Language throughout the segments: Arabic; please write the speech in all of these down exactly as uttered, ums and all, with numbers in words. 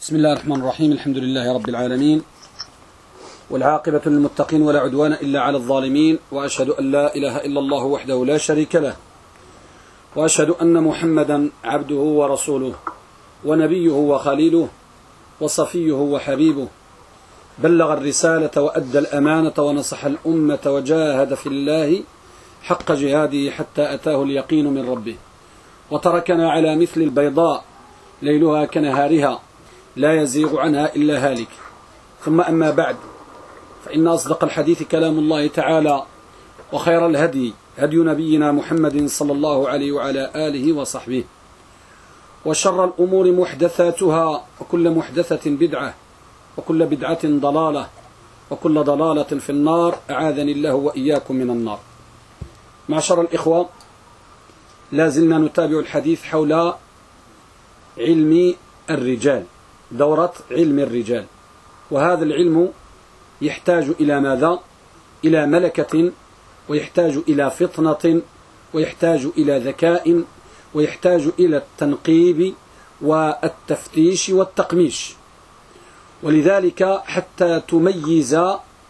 بسم الله الرحمن الرحيم. الحمد لله رب العالمين، والعاقبة للمتقين ولا عدوان إلا على الظالمين، وأشهد أن لا إله إلا الله وحده لا شريك له، وأشهد أن محمدا عبده ورسوله ونبيه وخليله وصفيه وحبيبه، بلغ الرسالة وأدى الأمانة ونصح الأمة وجاهد في الله حق جهاده حتى أتاه اليقين من ربه، وتركنا على مثل البيضاء ليلها كنهارها لا يزيغ عنها إلا هالك. ثم أما بعد، فإن أصدق الحديث كلام الله تعالى، وخير الهدي هدي نبينا محمد صلى الله عليه وعلى آله وصحبه، وشر الأمور محدثاتها، وكل محدثة بدعة، وكل بدعة ضلالة، وكل ضلالة في النار، أعاذني الله وإياكم من النار. معشر الإخوة، لا زلنا نتابع الحديث حول علم الرجال، دورة علم الرجال، وهذا العلم يحتاج إلى ماذا؟ إلى ملكة، ويحتاج إلى فطنة، ويحتاج إلى ذكاء، ويحتاج إلى التنقيب والتفتيش والتقميش. ولذلك حتى تميز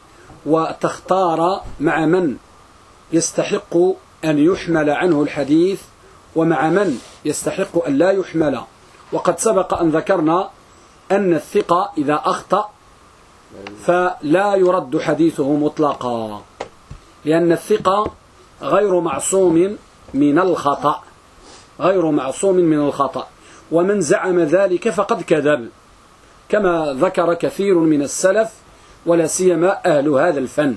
وتختار مع من يستحق أن يحمل عنه الحديث ومع من يستحق أن لا يحمل. وقد سبق أن ذكرنا أن الثقة إذا أخطأ فلا يرد حديثه مطلقا، لأن الثقة غير معصوم من الخطأ، غير معصوم من الخطأ، ومن زعم ذلك فقد كذب، كما ذكر كثير من السلف ولا سيما أهل هذا الفن.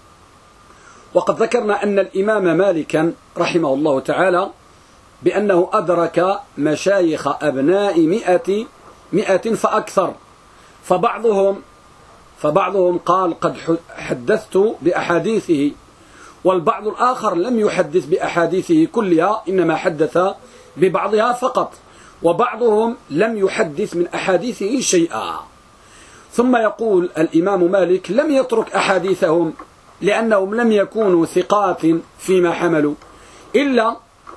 وقد ذكرنا أن الإمام مالكا رحمه الله تعالى بأنه أدرك مشايخ أبناء مئة مئة فأكثر، فبعضهم فبعضهم قال قد حدثت بأحاديثه، والبعض الآخر لم يحدث بأحاديثه كلها، إنما حدث ببعضها فقط، وبعضهم لم يحدث من أحاديثه شيئا. ثم يقول الإمام مالك لم يترك أحاديثهم لأنهم لم يكونوا ثقات فيما حملوا، إلا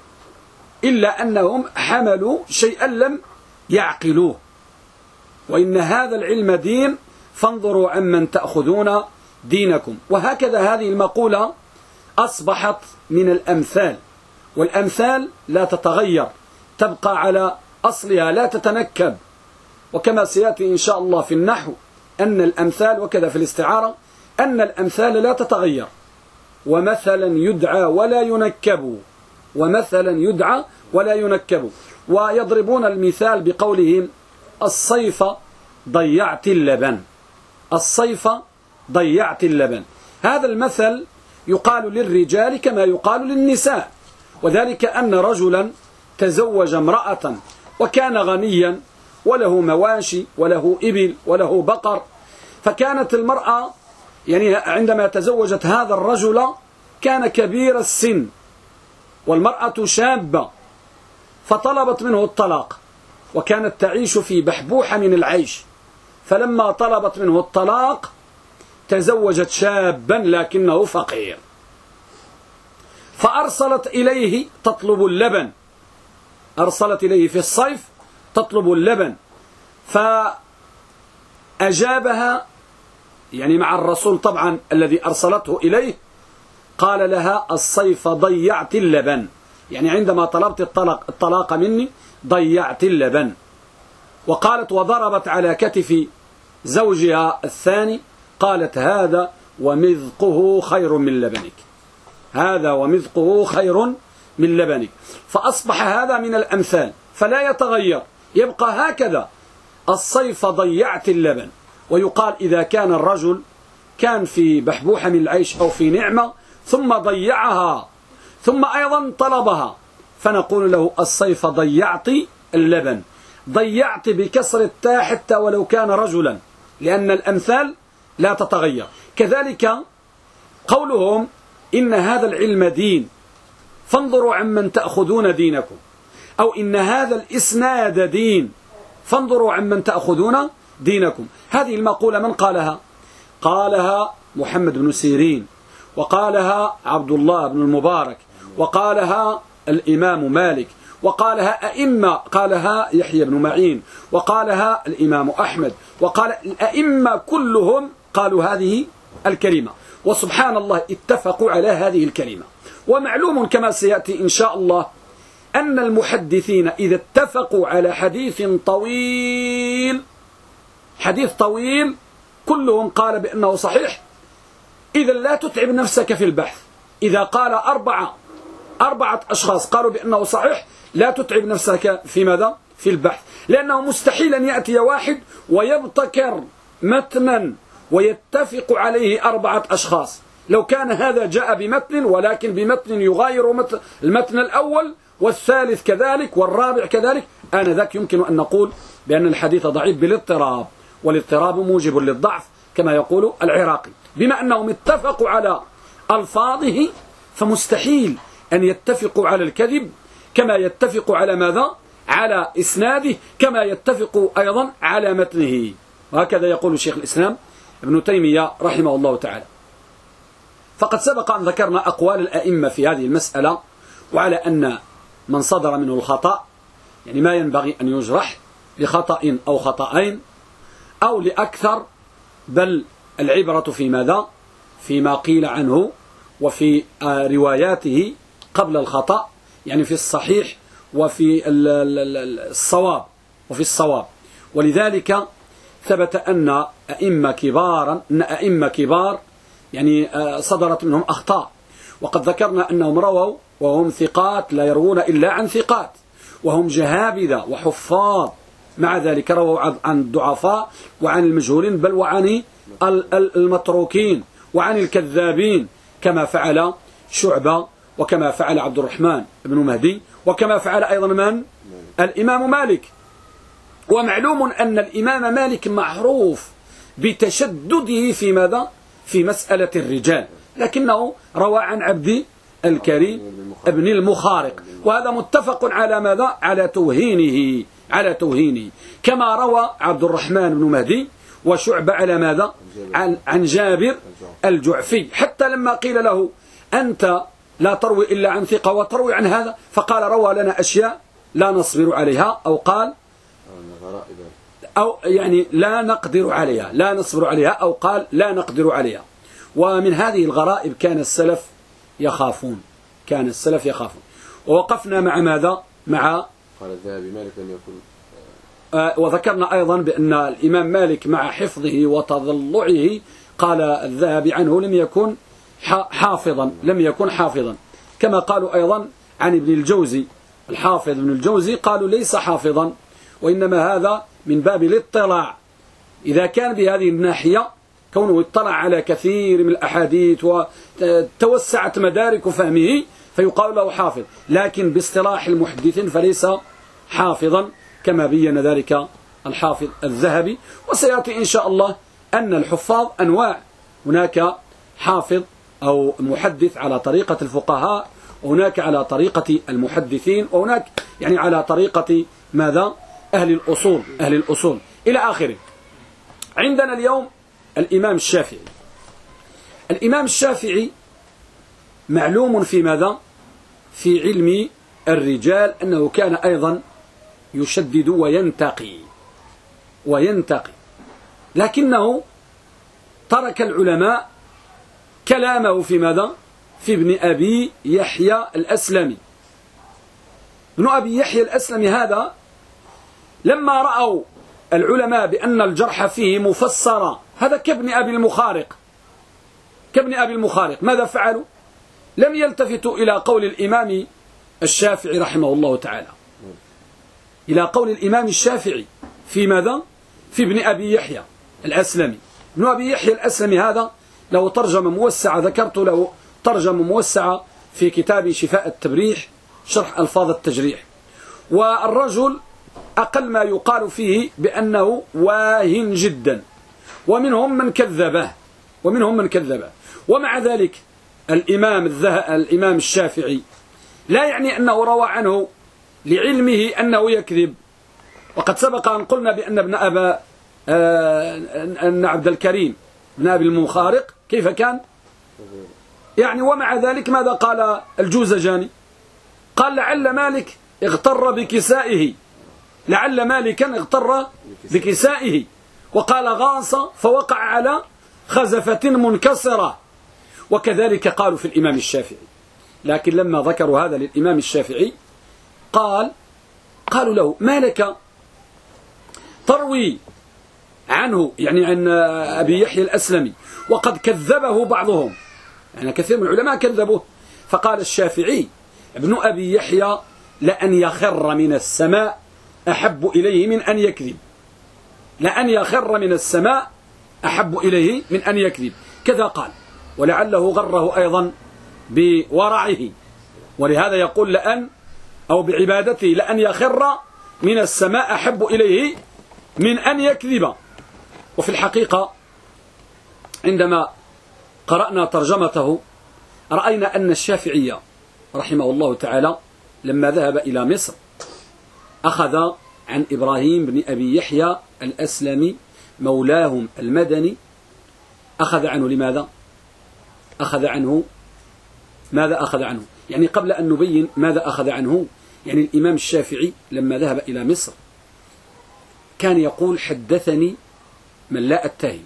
إلا أنهم حملوا شيئا لم يعقلوه، وإن هذا العلم دين فانظروا عمن تأخذون دينكم. وهكذا هذه المقولة أصبحت من الأمثال، والأمثال لا تتغير، تبقى على أصلها لا تتنكب. وكما سيأتي إن شاء الله في النحو أن الأمثال، وكذا في الاستعارة، أن الأمثال لا تتغير، ومثلا يدعى ولا ينكب، ومثلا يدعى ولا ينكب. ويضربون المثال بقولهم الصيف ضيعت اللبن، الصيف ضيعت اللبن. هذا المثل يقال للرجال كما يقال للنساء، وذلك أن رجلا تزوج امرأة وكان غنيا وله مواشي وله إبل وله بقر، فكانت المرأة يعني عندما تزوجت هذا الرجل كان كبير السن والمرأة شابة، فطلبت منه الطلاق، وكانت تعيش في بحبوحة من العيش. فلما طلبت منه الطلاق تزوجت شابا لكنه فقير، فأرسلت إليه تطلب اللبن، أرسلت إليه في الصيف تطلب اللبن، فأجابها يعني مع الرسول طبعا الذي أرسلته إليه، قال لها الصيف ضيعت اللبن، يعني عندما طلبت الطلاق, الطلاق مني ضيعت اللبن. وقالت وضربت على كتف زوجها الثاني، قالت هذا ومذقه خير من لبنك، هذا ومذقه خير من لبنك. فأصبح هذا من الأمثال فلا يتغير، يبقى هكذا الصيف ضيعت اللبن. ويقال إذا كان الرجل كان في بحبوحة من العيش أو في نعمة ثم ضيعها ثم أيضا طلبها، فنقول له الصيف ضيعت اللبن، ضيعت بكسر التاء حتى ولو كان رجلا، لأن الأمثال لا تتغير. كذلك قولهم إن هذا العلم دين فانظروا عمن تأخذون دينكم، أو إن هذا الإسناد دين فانظروا عمن تأخذون دينكم. هذه المقولة من قالها؟ قالها محمد بن سيرين، وقالها عبد الله بن المبارك، وقالها الإمام مالك، وقالها أئمة، قالها يحيى بن معين، وقالها الإمام أحمد، وقال الأئمة كلهم قالوا هذه الكلمة، وسبحان الله اتفقوا على هذه الكلمة. ومعلوم كما سيأتي إن شاء الله أن المحدثين إذا اتفقوا على حديث طويل، حديث طويل كلهم قال بأنه صحيح، إذا لا تتعب نفسك في البحث. إذا قال أربعة أربعة أشخاص قالوا بأنه صحيح، لا تتعب نفسك في ماذا؟ في البحث، لأنه مستحيل أن يأتي واحد ويبتكر متنا ويتفق عليه أربعة أشخاص. لو كان هذا جاء بمتن ولكن بمتن يغاير متن المتن الأول والثالث كذلك والرابع كذلك، آنذاك يمكن أن نقول بأن الحديث ضعيف بالاضطراب، والاضطراب موجب للضعف كما يقول العراقي. بما أنهم اتفقوا على ألفاظه فمستحيل أن يتفقوا على الكذب، كما يتفقوا على ماذا؟ على إسناده، كما يتفقوا أيضا على متنه. وهكذا يقول شيخ الإسلام ابن تيمية رحمه الله تعالى. فقد سبق أن ذكرنا أقوال الأئمة في هذه المسألة، وعلى أن من صدر منه الخطأ يعني ما ينبغي أن يجرح لخطأ أو خطأين أو لأكثر، بل العبرة في ماذا؟ فيما قيل عنه وفي رواياته قبل الخطأ، يعني في الصحيح وفي الصواب وفي الصواب. ولذلك ثبت أن أئمة كبارا أن أئمة كبار يعني صدرت منهم أخطاء، وقد ذكرنا أنهم رووا وهم ثقات لا يروون إلا عن ثقات، وهم جهابذة وحفاظ، مع ذلك رووا عن الضعفاء وعن المجهولين بل وعن المتروكين وعن الكذابين، كما فعل شعبة وكما فعل عبد الرحمن بن مهدي وكما فعل أيضا من؟ الإمام مالك. ومعلوم أن الإمام مالك معروف بتشدده في ماذا؟ في مسألة الرجال، لكنه روى عن عبد الكريم ابن المخارق، وهذا متفق على ماذا؟ على توهينه على توهينه كما روى عبد الرحمن بن مهدي وشعبة على ماذا؟ عن, عن جابر الجعفي، حتى لما قيل له أنت لا تروي إلا عن ثقة وتروي عن هذا، فقال روى لنا أشياء لا نصبر عليها، أو قال أو يعني لا نقدر عليها لا نصبر عليها أو قال لا نقدر عليها. ومن هذه الغرائب كان السلف يخافون كان السلف يخافون ووقفنا مع ماذا؟ مع قال الذهبي مالك لم يكن آه وذكرنا أيضا بأن الإمام مالك مع حفظه وتضلعه قال الذهبي عنه لم يكن حافظا لم يكن حافظا كما قالوا أيضا عن ابن الجوزي الحافظ ابن الجوزي، قالوا ليس حافظا، وإنما هذا من باب الاطلاع. إذا كان بهذه الناحية كونه اطلع على كثير من الأحاديث وتوسعت مدارك فهمه فيقال له حافظ، لكن باصطلاح المحدثين فليس حافظا كما بين ذلك الحافظ الذهبي. وسيأتي إن شاء الله أن الحفاظ أنواع، هناك حافظ أو محدث على طريقة الفقهاء، وهناك على طريقة المحدثين، وهناك يعني على طريقة ماذا؟ أهل الأصول أهل الأصول إلى آخره. عندنا اليوم الإمام الشافعي. الإمام الشافعي معلوم في ماذا؟ في علم الرجال أنه كان أيضا يشدد وينتقي وينتقي لكنه ترك العلماء كلامه في ماذا؟ في ابن أبي يحيى الأسلمي. ابن أبي يحيى الأسلمي هذا لما رأوا العلماء بأن الجرح فيه مفسر، هذا كابن أبي المخارق كابن أبي المخارق ماذا فعلوا؟ لم يلتفتوا إلى قول الإمام الشافعي رحمه الله تعالى، إلى قول الإمام الشافعي في ماذا؟ في ابن أبي يحيى الأسلمي. ابن أبي يحيى الأسلمي هذا له ترجمة موسعة، ذكرت له ترجمة موسعة في كتاب شفاء التبريح شرح ألفاظ التجريح. والرجل أقل ما يقال فيه بأنه واهن جدا، ومنهم من كذبه ومنهم من كذبه ومع ذلك الإمام الإمام الشافعي لا يعني أنه روى عنه لعلمه أنه يكذب. وقد سبق أن قلنا بأن ابن أبا أن عبد الكريم بن أبي المخارق كيف كان يعني، ومع ذلك ماذا قال الجوزجاني؟ قال لعل مالك اغتر بكسائه، لعل مالكا اغتر بكسائه وقال غاص فوقع على خزفة منكسرة. وكذلك قالوا في الإمام الشافعي، لكن لما ذكروا هذا للإمام الشافعي قال قالوا له ما لك تروي عنه، يعني عن أبي يحيى الأسلمي، وقد كذبه بعضهم، يعني كثير من العلماء كذبوه. فقال الشافعي ابن أبي يحيى لأن يخر من السماء أحب إليه من أن يكذب، لأن يخر من السماء أحب إليه من أن يكذب، كذا قال. ولعله غره أيضا بورعه، ولهذا يقول لأن أو بعبادته لأن يخر من السماء أحب إليه من أن يكذب. وفي الحقيقة عندما قرأنا ترجمته رأينا أن الشافعي رحمه الله تعالى لما ذهب إلى مصر أخذ عن إبراهيم بن أبي يحيى الأسلمي مولاهم المدني، أخذ عنه لماذا؟ أخذ عنه ماذا أخذ عنه؟ يعني قبل أن نبين ماذا أخذ عنه، يعني الإمام الشافعي لما ذهب إلى مصر كان يقول حدثني من لا أتهم،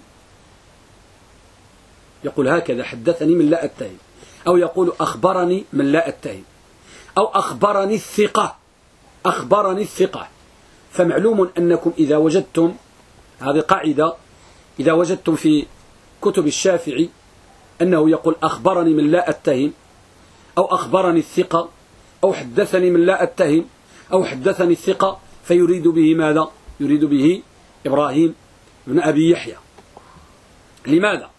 يقول هكذا حدثني من لا أتهم، أو يقول أخبرني من لا أتهم، أو أخبرني الثقة، أخبرني الثقة. فمعلوم أنكم إذا وجدتم هذه قاعدة، إذا وجدتم في كتب الشافعي أنه يقول أخبرني من لا أتهم، أو أخبرني الثقة، أو حدثني من لا أتهم، أو حدثني الثقة، فيريد به ماذا؟ يريد به إبراهيم بن أبي يحيى. لماذا؟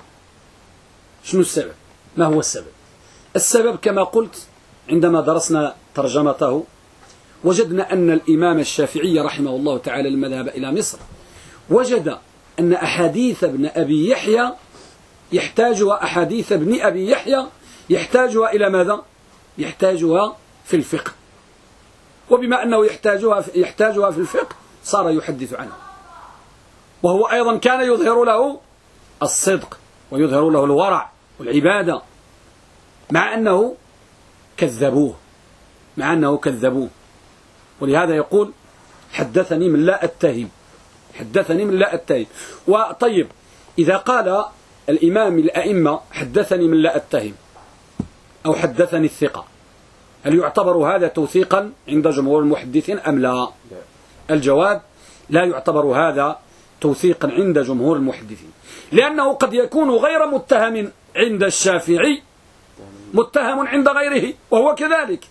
شنو السبب؟ ما هو السبب؟ السبب كما قلت عندما درسنا ترجمته وجدنا أن الإمام الشافعي رحمه الله تعالى لما ذهب إلى مصر وجد أن أحاديث ابن أبي يحيى يحتاجها أحاديث ابن أبي يحيى يحتاجها إلى ماذا؟ يحتاجها في الفقه، وبما أنه يحتاجها في يحتاجها في الفقه صار يحدث عنه. وهو أيضا كان يظهر له الصدق ويظهر له الورع والعبادة، مع أنه كذبوه مع أنه كذبوه ولهذا يقول حدثني من لا أتهم، حدثني من لا أتهم. وطيب إذا قال الإمام الأئمة حدثني من لا أتهم أو حدثني الثقة، هل يعتبر هذا توثيقا عند جمهور المحدثين أم لا؟ الجواب لا يعتبر هذا توثيقا عند جمهور المحدثين، لأنه قد يكون غير متهم عند الشافعي متهم عند غيره وهو كذلك.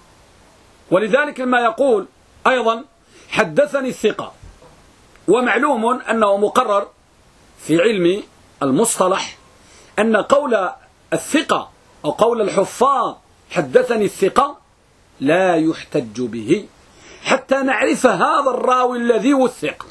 ولذلك لما يقول أيضا حدثني الثقة، ومعلوم أنه مقرر في علم المصطلح أن قول الثقة أو قول الحفاظ حدثني الثقة لا يحتج به حتى نعرف هذا الراوي الذي وثق.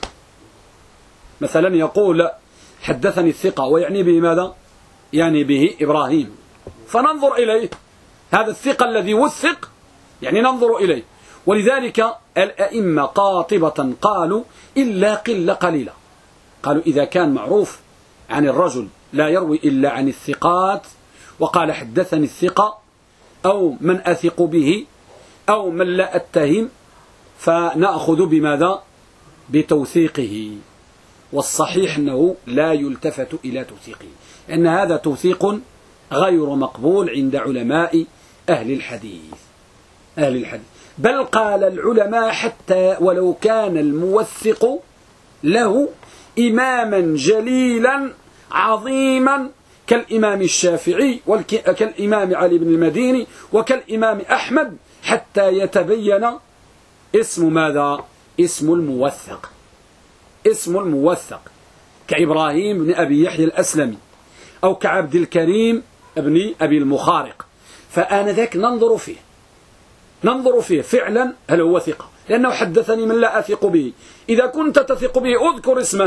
مثلا يقول حدثني الثقة ويعني به ماذا؟ يعني به إبراهيم، فننظر إليه، هذا الثقة الذي وثق يعني ننظر إليه. ولذلك الأئمة قاطبة قالوا إلا قلة قليلة، قالوا إذا كان معروف عن الرجل لا يروي إلا عن الثقات وقال حدثني الثقة أو من أثق به أو من لا أتهم فنأخذ بماذا؟ بتوثيقه. والصحيح أنه لا يلتفت إلى توثيقه، لأن هذا توثيق غير مقبول عند علماء أهل الحديث أهل الحديث بل قال العلماء حتى ولو كان الموثق له إماما جليلا عظيما كالإمام الشافعي وكالإمام علي بن المديني وكالإمام أحمد، حتى يتبين اسم ماذا؟ اسم الموثق، اسم الموثق كإبراهيم بن أبي يحيى الأسلمي أو كعبد الكريم بن أبي المخارق. فآنذاك ننظر فيه ننظر فيه فعلا هل هو ثقة، لأنه حدثني من لا أثق به. إذا كنت تثق به أذكر اسمه،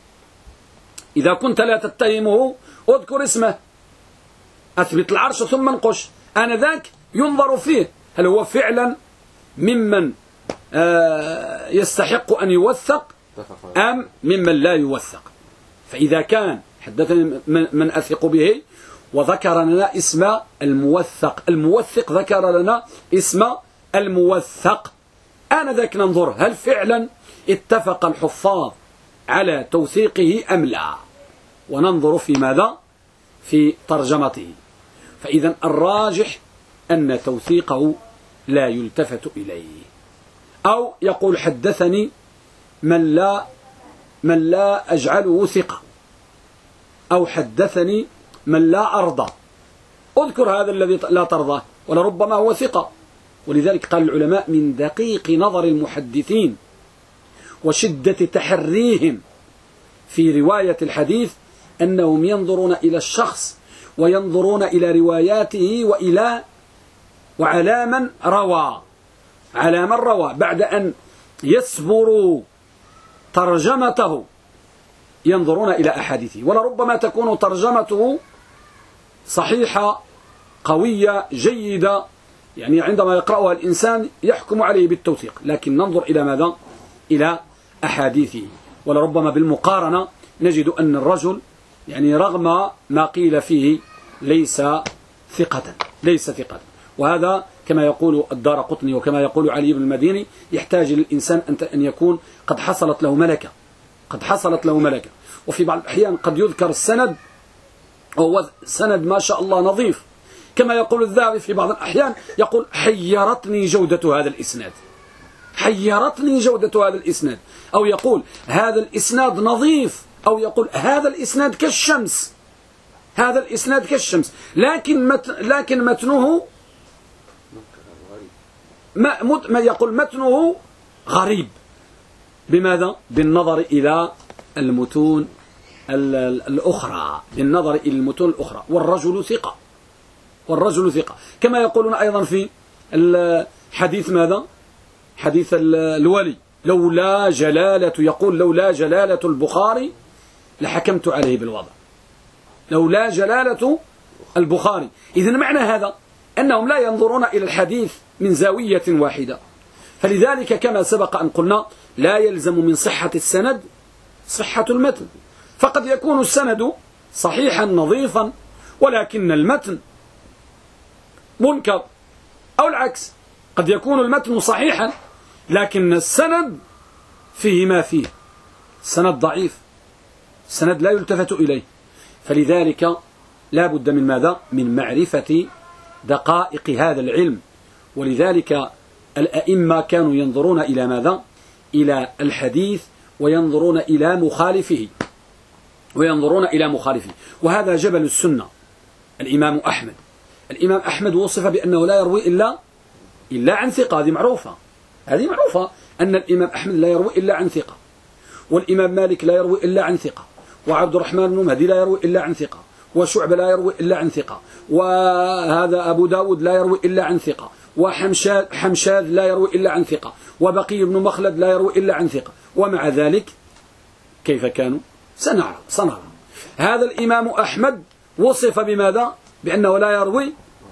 إذا كنت لا تتهمه أذكر اسمه، أثبت العرش ثم انقش. آنذاك ينظر فيه هل هو فعلا ممن يستحق أن يوثق أم ممن لا يوثق. فإذا كان حدثني من أثق به وذكر لنا اسم الموثق، الموثق ذكر لنا اسم الموثق، آنذاك ننظر هل فعلا اتفق الحفاظ على توثيقه أم لا، وننظر في ماذا؟ في ترجمته. فإذا الراجح أن توثيقه لا يلتفت إليه، أو يقول حدثني من لا من لا أجعله ثقة، أو حدثني من لا أرضى. اذكر هذا الذي لا ترضاه، ولربما هو ثقة. ولذلك قال العلماء من دقيق نظر المحدثين وشدة تحريهم في رواية الحديث أنهم ينظرون إلى الشخص وينظرون إلى رواياته وإلى وعلى من روى على من روى بعد أن يسبروا ترجمته ينظرون إلى أحاديثه. ولربما تكون ترجمته صحيحة قوية جيدة، يعني عندما يقرأها الإنسان يحكم عليه بالتوثيق، لكن ننظر إلى ماذا؟ إلى أحاديثه. ولربما بالمقارنة نجد أن الرجل يعني رغم ما قيل فيه ليس ثقة ليس ثقة وهذا كما يقول الدارقطني وكما يقول علي بن المديني يحتاج للإنسان أن يكون قد حصلت له ملكة قد حصلت له ملكة وفي بعض الأحيان قد يذكر السند وهو سند ما شاء الله نظيف، كما يقول الذهبي في بعض الأحيان يقول حيرتني جودة هذا الإسناد حيرتني جودة هذا الإسناد، أو يقول هذا الإسناد نظيف، أو يقول هذا الإسناد كالشمس هذا الإسناد كالشمس لكن مت لكن متنه ما, ما يقول متنه غريب. بماذا؟ بالنظر إلى المتون الأخرى بالنظر إلى المتون الأخرى. والرجل ثقة والرجل ثقة كما يقولون أيضا في الحديث ماذا؟ حديث الولي لولا جلالة يقول لولا جلالة البخاري لحكمت عليه بالوضع لولا جلالة البخاري. إذن معنى هذا أنهم لا ينظرون إلى الحديث من زاوية واحدة. فلذلك كما سبق أن قلنا لا يلزم من صحة السند صحة المتن، فقد يكون السند صحيحا نظيفا ولكن المتن منكر، أو العكس قد يكون المتن صحيحا لكن السند فيه ما فيه السند ضعيف السند لا يلتفت إليه. فلذلك لا بد من ماذا؟ من معرفة دقائق هذا العلم. ولذلك الأئمة كانوا ينظرون إلى ماذا؟ إلى الحديث وينظرون إلى مخالفه وينظرون إلى مخالفه وهذا جبل السنة. الإمام أحمد الإمام أحمد وصف بأنه لا يروي إلا إلا عن ثقة، هذه معروفة هذه معروفة أن الإمام أحمد لا يروي إلا عن ثقة، والإمام مالك لا يروي إلا عن ثقة، وعبد الرحمن بن مهدي لا يروي إلا عن ثقة، وشعبة لا يروي إلا عن ثقة، وهذا أبو داود لا يروي إلا عن ثقة، وحمشاد حمشاد لا يروي إلا عن ثقة، وبقي بن مخلد لا يروي إلا عن ثقة. ومع ذلك كيف كانوا؟ سنرى سنرى هذا الإمام أحمد وصف بماذا؟ بأنه لا يروي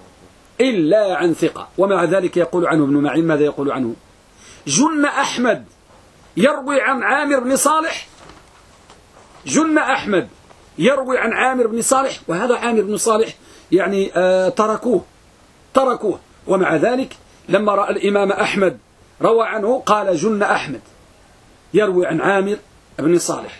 إلا عن ثقة، ومع ذلك يقول عنه ابن معين ماذا يقول عنه؟ جن أحمد يروي عن عامر بن صالح جن أحمد يروي عن عامر بن صالح، وهذا عامر بن صالح يعني آه تركوه تركوه ومع ذلك لما رأى الإمام أحمد روى عنه قال جن أحمد يروي عن عامر بن صالح.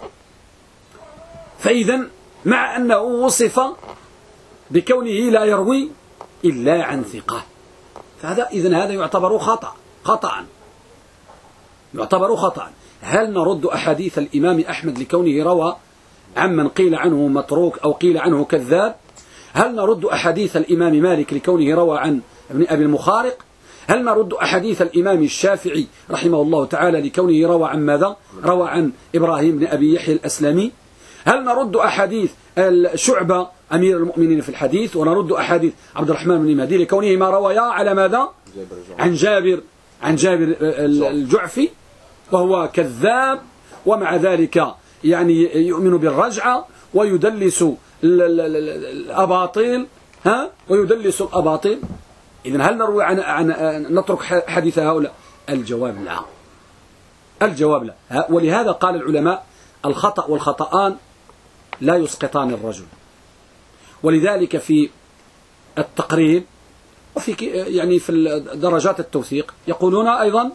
فإذا مع أنه وصف بكونه لا يروي إلا عن ثقة، فهذا إذن هذا يعتبر خطأ خطأ يعتبر خطأ. هل نرد أحاديث الإمام أحمد لكونه روى عمن قيل عنه متروك أو قيل عنه كذاب؟ هل نرد أحاديث الإمام مالك لكونه روى عن ابن أبي المخارق؟ هل نرد أحاديث الإمام الشافعي رحمه الله تعالى لكونه روى عن ماذا؟ روى عن إبراهيم بن أبي يحيى الأسلمي؟ هل نرد أحاديث الشعبة أمير المؤمنين في الحديث، ونرد أحاديث عبد الرحمن بن مهدي لكونه ما رويا على ماذا؟ عن جابر عن جابر الجعفي وهو كذاب، ومع ذلك يعني يؤمن بالرجعة ويدلس الأباطيل ها ويدلس الأباطيل. إذن هل نروي عن, عن نترك حديث هؤلاء؟ الجواب لا الجواب لا. ولهذا قال العلماء الخطأ والخطأان لا يسقطان الرجل. ولذلك في التقريب وفي يعني في درجات التوثيق يقولون أيضا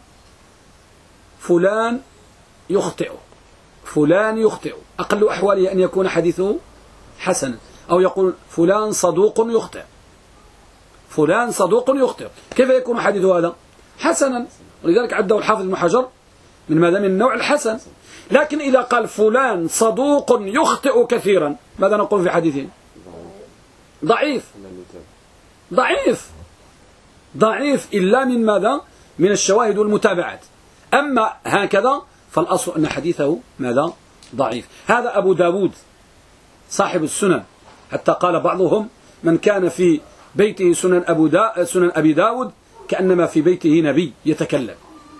فلان يخطئ، فلان يخطئ، أقل أحواله أن يكون حديثه حسنا، أو يقول فلان صدوق يخطئ، فلان صدوق يخطئ، كيف يكون حديث هذا حسنا؟ ولذلك عده الحافظ ابن حجر من ماذا؟ من النوع الحسن. لكن إذا قال فلان صدوق يخطئ كثيرا، ماذا نقول في حديثه؟ ضعيف ضعيف ضعيف إلا من ماذا؟ من الشواهد والمتابعات. أما هكذا فالأصل أن حديثه ماذا؟ ضعيف. هذا أبو داود صاحب السنن، حتى قال بعضهم من كان في بيته سنن, أبو دا سنن أبي داود كأنما في بيته نبي يتكلم،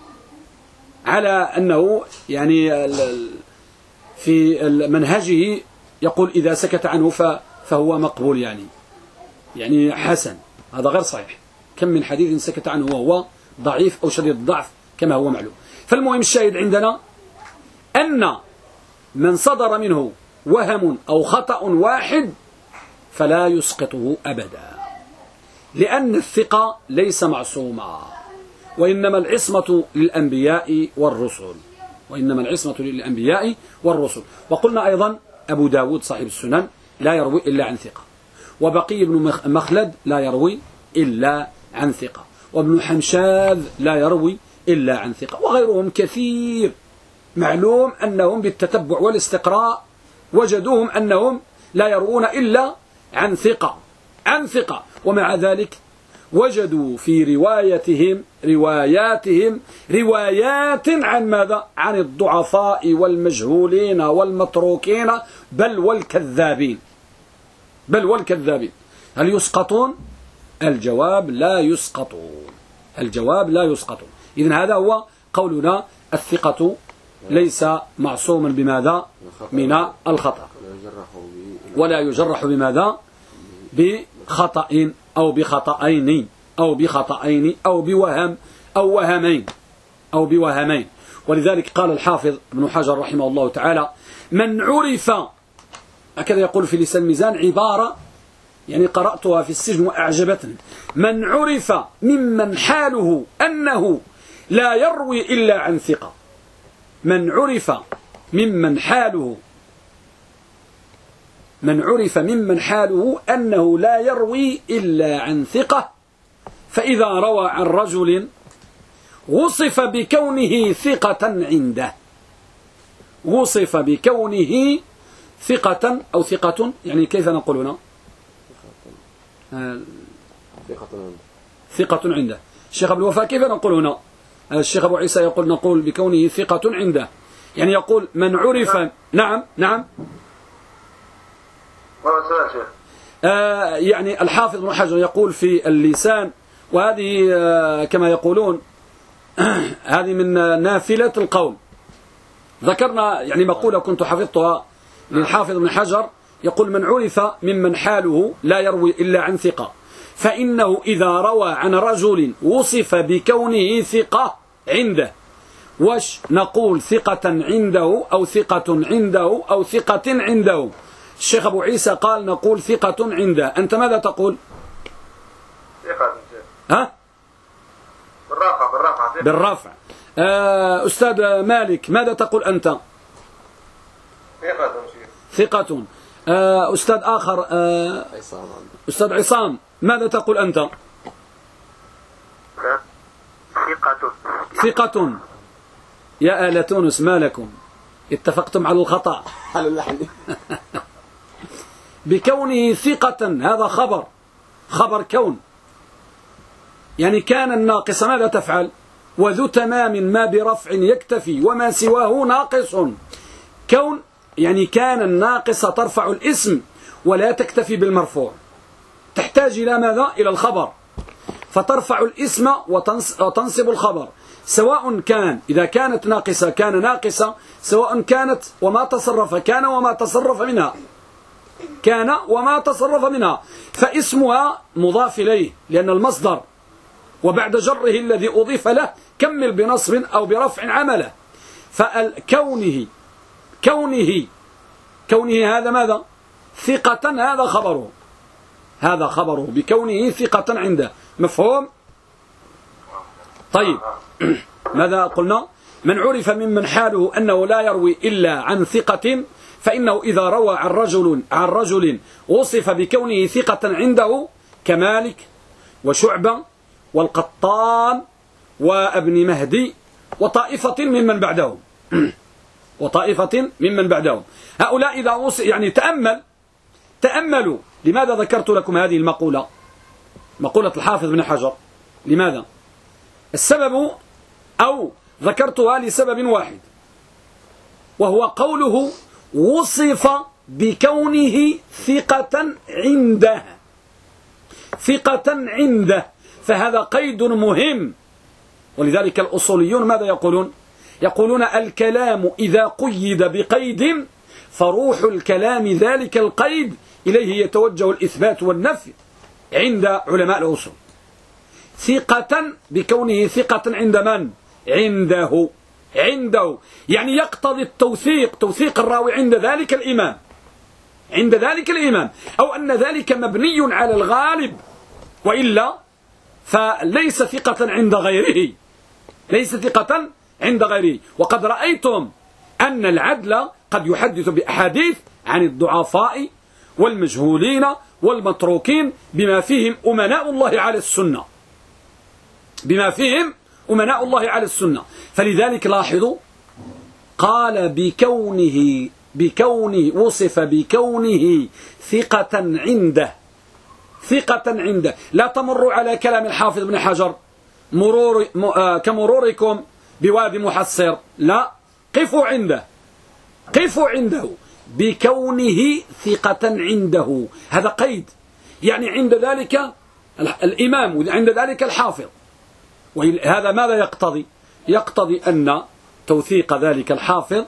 على أنه يعني في منهجه يقول إذا سكت عنه فهو مقبول، يعني يعني حسن. هذا غير صحيح. كم من حديث سكت عنه وهو ضعيف أو شديد الضعف كما هو معلوم. فالمهم الشاهد عندنا أن من صدر منه وهم أو خطأ واحد فلا يسقطه أبدا، لأن الثقة ليس معصوما، وإنما العصمة للأنبياء والرسل، وإنما العصمة للأنبياء والرسل. وقلنا أيضا أبو داود صاحب السنن لا يروي إلا عن ثقة، وبقي بن مخلد لا يروي إلا عن ثقة، وابن حمشاذ لا يروي إلا عن ثقة، وغيرهم كثير معلوم أنهم بالتتبع والاستقراء وجدوهم أنهم لا يروون إلا عن ثقة عن ثقة. ومع ذلك وجدوا في روايتهم رواياتهم روايات عن ماذا؟ عن الضعفاء والمجهولين والمتروكين بل والكذابين بل والكذابين. هل يسقطون؟ الجواب لا يسقطون، الجواب لا يسقطون. إذن هذا هو قولنا، الثقة ليس معصوما بماذا؟ من الخطأ، ولا يجرح بماذا؟ بخطأ أو بخطأين أو بخطأين أو بوهم أو وهمين أو بوهمين. ولذلك قال الحافظ ابن حجر رحمه الله تعالى: من عرف، هكذا يقول في لسان الميزان عبارة يعني قرأتها في السجن وأعجبتني: من عرف ممن حاله أنه لا يروي إلا عن ثقة، من عرف ممن حاله من عرف ممن حاله أنه لا يروي إلا عن ثقة، فإذا روى عن رجل وصف بكونه ثقة عنده، وصف بكونه ثقة أو ثقة، يعني كيف نقول هنا؟ ثقة عنده. الشيخ أبو الوفاء كيف نقول هنا؟ الشيخ أبو عيسى يقول نقول بكونه ثقة عنده، يعني يقول من عرف. نعم نعم آه يعني الحافظ ابن حجر يقول في اللسان، وهذه آه كما يقولون هذه من نافلة القول. ذكرنا يعني مقولة كنت حفظتها للحافظ ابن حجر، يقول: من عرف ممن حاله لا يروي إلا عن ثقة، فإنه إذا روى عن رجل وصف بكونه ثقة عنده. وش نقول؟ ثقة عنده أو ثقة عنده أو ثقة عنده. الشيخ أبو عيسى قال نقول ثقة عنده. أنت ماذا تقول؟ ثقة. ها؟ بالرفع بالرفع بالرفع. آه أستاذ مالك ماذا تقول أنت؟ ثقة. ثقة. آه أستاذ آخر آه أستاذ عصام ماذا تقول أنت؟ ثقة. ثقة. يا آل تونس ما لكم؟ اتفقتم على الخطأ. بكونه ثقة، هذا خبر خبر كون، يعني كان الناقص ماذا تفعل؟ وذو تمام ما برفع يكتفي وما سواه ناقص. كون يعني كان الناقص ترفع الاسم ولا تكتفي بالمرفوع، تحتاج إلى ماذا؟ إلى الخبر، فترفع الاسم وتنصب الخبر، سواء كان إذا كانت ناقصة كان ناقصة، سواء كانت وما تصرف كان وما تصرف منها كان وما تصرف منها، فاسمها مضاف إليه لأن المصدر، وبعد جره الذي أضيف له كمل بنصب أو برفع عمله. فالكونه كونه كونه هذا ماذا؟ ثقة، هذا خبره هذا خبره بكونه ثقة عنده. مفهوم؟ طيب ماذا قلنا؟ من عرف ممن حاله أنه لا يروي إلا عن ثقة فإنه إذا روى عن رجل عن رجل وصف بكونه ثقة عنده كمالك وشعبة والقطان وابن مهدي وطائفة ممن بعدهم وطائفة ممن بعدهم هؤلاء إذا وصف يعني تأمل تأملوا. لماذا ذكرت لكم هذه المقولة مقولة الحافظ بن حجر؟ لماذا؟ السبب أو ذكرتها لسبب واحد، وهو قوله وصف بكونه ثقة عنده ثقة عنده، فهذا قيد مهم. ولذلك الأصوليون ماذا يقولون؟ يقولون الكلام إذا قيد بقيد فروح الكلام ذلك القيد إليه يتوجه الإثبات والنفي عند علماء الأصول. ثقة بكونه ثقة عند من؟ عنده عنده يعني يقتضي التوثيق، توثيق الراوي عند ذلك الإمام عند ذلك الإمام أو أن ذلك مبني على الغالب، وإلا فليس ثقة عند غيره ليس ثقة عند غيره. وقد رأيتم أن العدل قد يحدث بأحاديث عن الضعفاء والمجهولين والمتروكين بما فيهم أمناء الله على السنة بما فيهم أمناء الله على السنة. فلذلك لاحظوا قال بكونه بكونه وصف بكونه ثقة عنده ثقة عنده. لا تمروا على كلام الحافظ بن حجر مرور كمروركم بوادي محصر، لا، قفوا عنده قفوا عنده بكونه ثقة عنده. هذا قيد، يعني عند ذلك الإمام وعند ذلك الحافظ. وهذا ماذا يقتضي؟ يقتضي أن توثيق ذلك الحافظ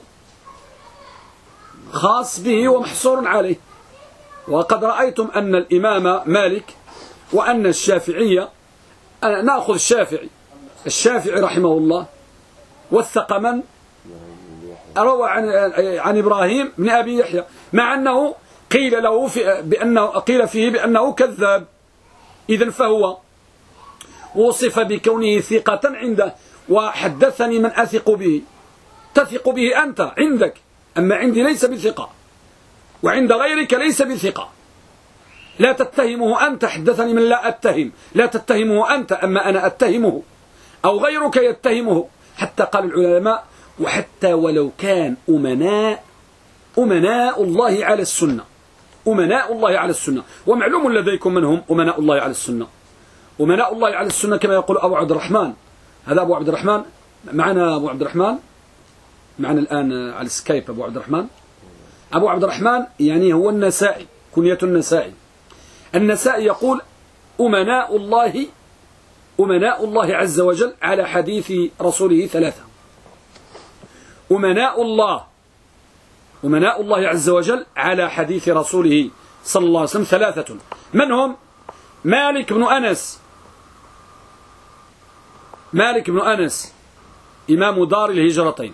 خاص به ومحصور عليه. وقد رأيتم أن الإمام مالك وأن الشافعية، نأخذ الشافعي الشافعي رحمه الله وثق من؟ روى عن, عن إبراهيم بن أبي يحيى، مع أنه قيل له في بأنه قيل فيه بأنه كذاب. إذن فهو وصف بكونه ثقة عنده. وحدثني من أثق به، تثق به أنت عندك، أما عندي ليس بثقة، وعند غيرك ليس بثقة. لا تتهمه أنت، حدثني من لا أتهم، لا تتهمه أنت أما أنا أتهمه، أو غيرك يتهمه. حتى قال العلماء وحتى ولو كان أمناء أمناء الله على السنة أمناء الله على السنة. ومعلوم لديكم من هم أمناء الله على السنة. أمناء الله على السنة كما يقول أبو عبد الرحمن، هذا أبو عبد الرحمن معنا، أبو عبد الرحمن معنا الآن على السكايب. أبو عبد الرحمن أبو عبد الرحمن يعني هو النسائي، كنية النسائي. النسائي يقول أمناء الله أمناء الله عز وجل على حديث رسوله ثلاثة. أمناء الله أمناء الله عز وجل على حديث رسوله صلى الله عليه وسلم ثلاثة. من هم؟ مالك بن أنس مالك بن أنس إمام دار الهجرتين.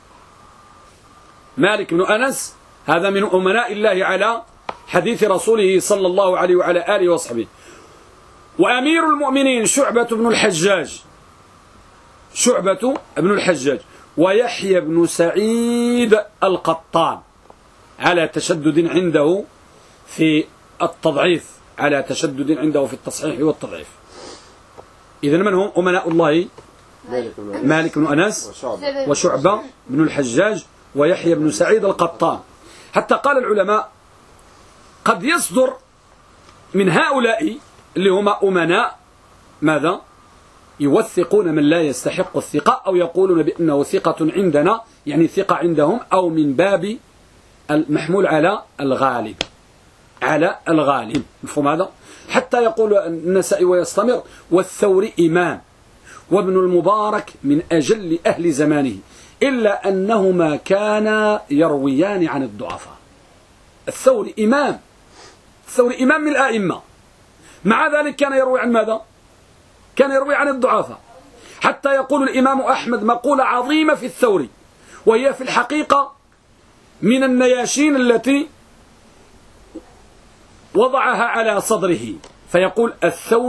مالك بن أنس هذا من أمناء الله على حديث رسوله صلى الله عليه وعلى آله وصحبه. وأمير المؤمنين شعبة بن الحجاج شعبة بن الحجاج ويحيى بن سعيد القطان على تشدد عنده في التضعيف على تشدد عنده في التصحيح والتضعيف. إذن من هم أمناء الله؟ مالك بن أنس وشعبة بن الحجاج ويحيى بن سعيد القطان. حتى قال العلماء قد يصدر من هؤلاء اللي هم أمناء ماذا؟ يوثقون من لا يستحق الثقة، أو يقولون بأنه ثقة عندنا، يعني ثقة عندهم، أو من باب المحمول على الغالب على الغالب. مفهوم هذا؟ حتى يقول النسائي ويستمر والثوري إمام وابن المبارك من أجل أهل زمانه، إلا أنهما كانا يرويان عن الضعفاء. الثوري إمام الثوري إمام من الآئمة، مع ذلك كان يروي عن ماذا؟ كان يروي عن الضعفاء. حتى يقول الإمام أحمد مقولة عظيمة في الثوري، وهي في الحقيقة من النياشين التي وضعها على صدره، فيقول الثوري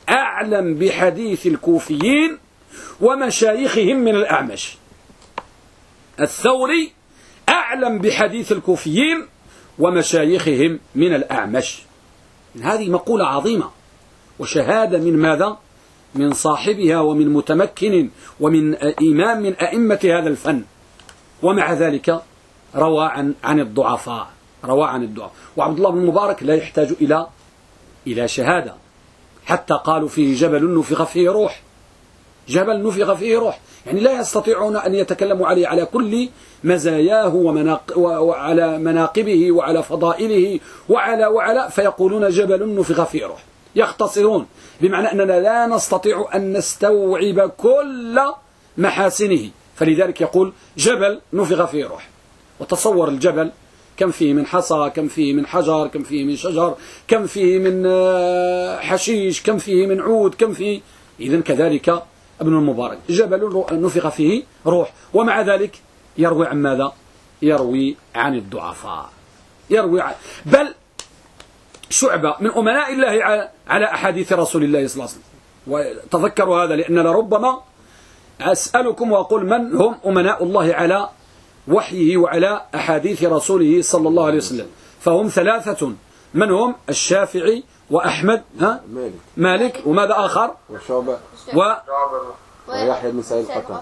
أعلم بحديث الكوفيين ومشايخهم من الأعمش. الثوري أعلم بحديث الكوفيين ومشايخهم من الأعمش. هذه مقولة عظيمة وشهادة من ماذا؟ من صاحبها ومن متمكن ومن إمام من أئمة هذا الفن. ومع ذلك روى عن عن الضعفاء روى عن الضعفاء. وعبد الله بن المبارك لا يحتاج إلى إلى شهادة، حتى قالوا فيه جبل نفخ فيه روح. جبل نفخ فيه روح، يعني لا يستطيعون أن يتكلموا عليه على كل مزاياه ومناق وعلى مناقبه وعلى فضائله وعلى وعلى فيقولون جبل نفخ فيه روح. يختصرون، بمعنى أننا لا نستطيع أن نستوعب كل محاسنه، فلذلك يقول جبل نفخ فيه روح. وتصور الجبل كم فيه من حصى، كم فيه من حجر، كم فيه من شجر، كم فيه من حشيش، كم فيه من عود، كم فيه. إذن كذلك ابن المبارك جبل نفخ فيه روح، ومع ذلك يروي عن ماذا؟ يروي عن الضعفاء، يروي عن بل شعبة من أمناء الله على أحاديث رسول الله صلى الله عليه وسلم. وتذكروا هذا، لأن لربما أسألكم وأقول من هم أمناء الله على وحيه وعلى أحاديث رسوله صلى الله عليه وسلم. فهم ثلاثة، من هم؟ الشافعي وأحمد ها؟ مالك, مالك وماذا آخر؟ وشعبة و... ويحيى بن سعيد القطان.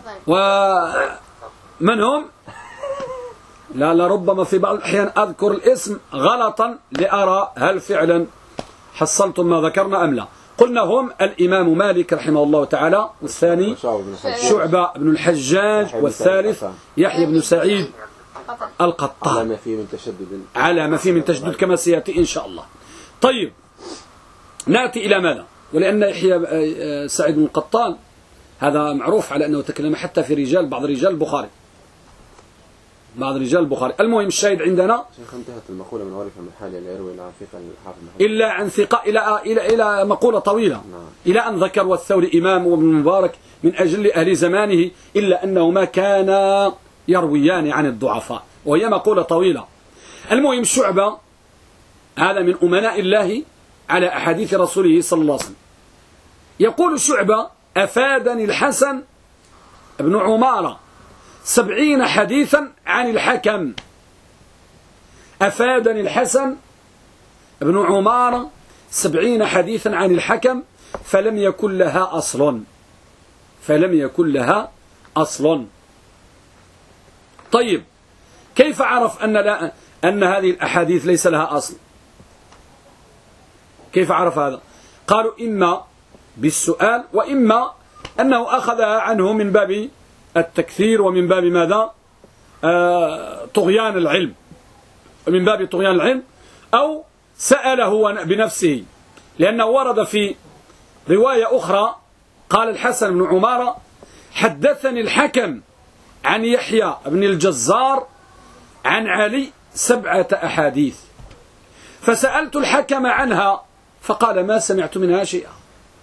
ومن هم؟ لا لربما في بعض الأحيان أذكر الاسم غلطا لأرى هل فعلا حصلتم ما ذكرنا أم لا. قلنا هم الإمام مالك رحمه الله تعالى، والثاني شعبة بن الحجاج، والثالث يحيى بن سعيد القطان، على ما فيه من تشدد على ما فيه من تشدد كما سيأتي إن شاء الله. طيب نأتي إلى ماذا؟ ولأن يحيى سعيد بن القطان هذا معروف على أنه تكلم حتى في رجال بعض رجال البخاري، بعض رجال البخاري. المهم الشاهد عندنا شيخ انتهت المقولة من ورثة من حالي اللي يروي عن ثقة الحافظ إلا عن ثقة إلى إلى إلى مقولة طويلة، نعم. إلى أن ذكر والثوري إمام وابن المبارك من أجل أهل زمانه، إلا أنهما كانا يرويان عن الضعفاء، وهي مقولة طويلة. المهم شعبة هذا من أمناء الله على أحاديث رسوله صلى الله عليه وسلم. يقول شعبة أفادني الحسن بن عمارة سبعين حديثا عن الحكم. أفادني الحسن بن عمارة سبعين حديثا عن الحكم فلم يكن لها أصل، فلم يكن لها أصل. طيب كيف عرف أن, لا أن هذه الأحاديث ليس لها أصل؟ كيف عرف هذا؟ قالوا إما بالسؤال، وإما أنه أخذها عنه من باب التكثير ومن باب ماذا؟ آه طغيان العلم، من باب طغيان العلم، أو سأله بنفسه، لأنه ورد في رواية أخرى قال الحسن بن عمارة حدثني الحكم عن يحيى بن الجزار عن علي سبعة أحاديث، فسألت الحكم عنها فقال ما سمعت منها شيئا.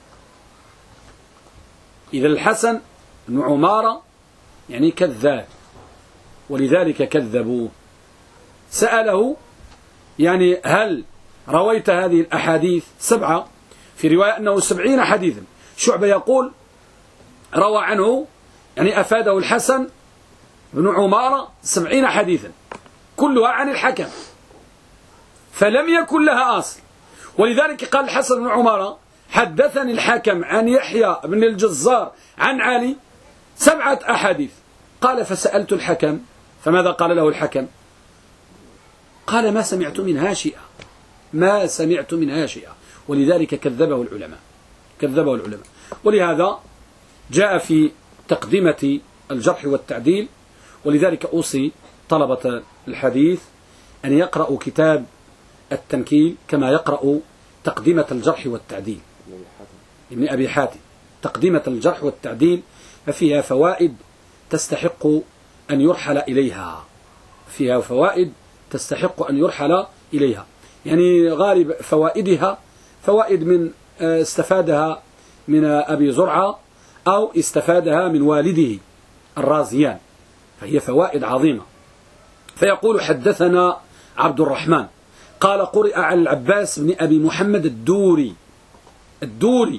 إذا الحسن بن عمارة يعني كذاب، ولذلك كذبوه. سأله يعني هل رويت هذه الأحاديث سبعة، في رواية أنه سبعين حديثا. شعبة يقول روى عنه يعني أفاده الحسن بن عمارة سبعين حديثا كلها عن الحكم، فلم يكن لها أصل. ولذلك قال الحسن بن عمارة حدثني الحكم عن يحيى بن الجزار عن علي سبعة أحاديث. قال فسألت الحكم فماذا قال له الحكم؟ قال ما سمعت منها شيئا، ما سمعت منها شيئا. ولذلك كذبه العلماء، كذبه العلماء. ولهذا جاء في تقدمة الجرح والتعديل. ولذلك أوصي طلبة الحديث أن يقرأوا كتاب التنكيل كما يقرأ تقدمة الجرح والتعديل ابن أبي حاتم. تقدمة الجرح والتعديل ففيها فوائد تستحق أن يرحل إليها، فيها فوائد تستحق أن يرحل إليها. يعني غالب فوائدها فوائد من استفادها من أبي زرعة أو استفادها من والده الرازيان، فهي فوائد عظيمة. فيقول حدثنا عبد الرحمن قال قرئ على العباس بن أبي محمد الدوري الدوري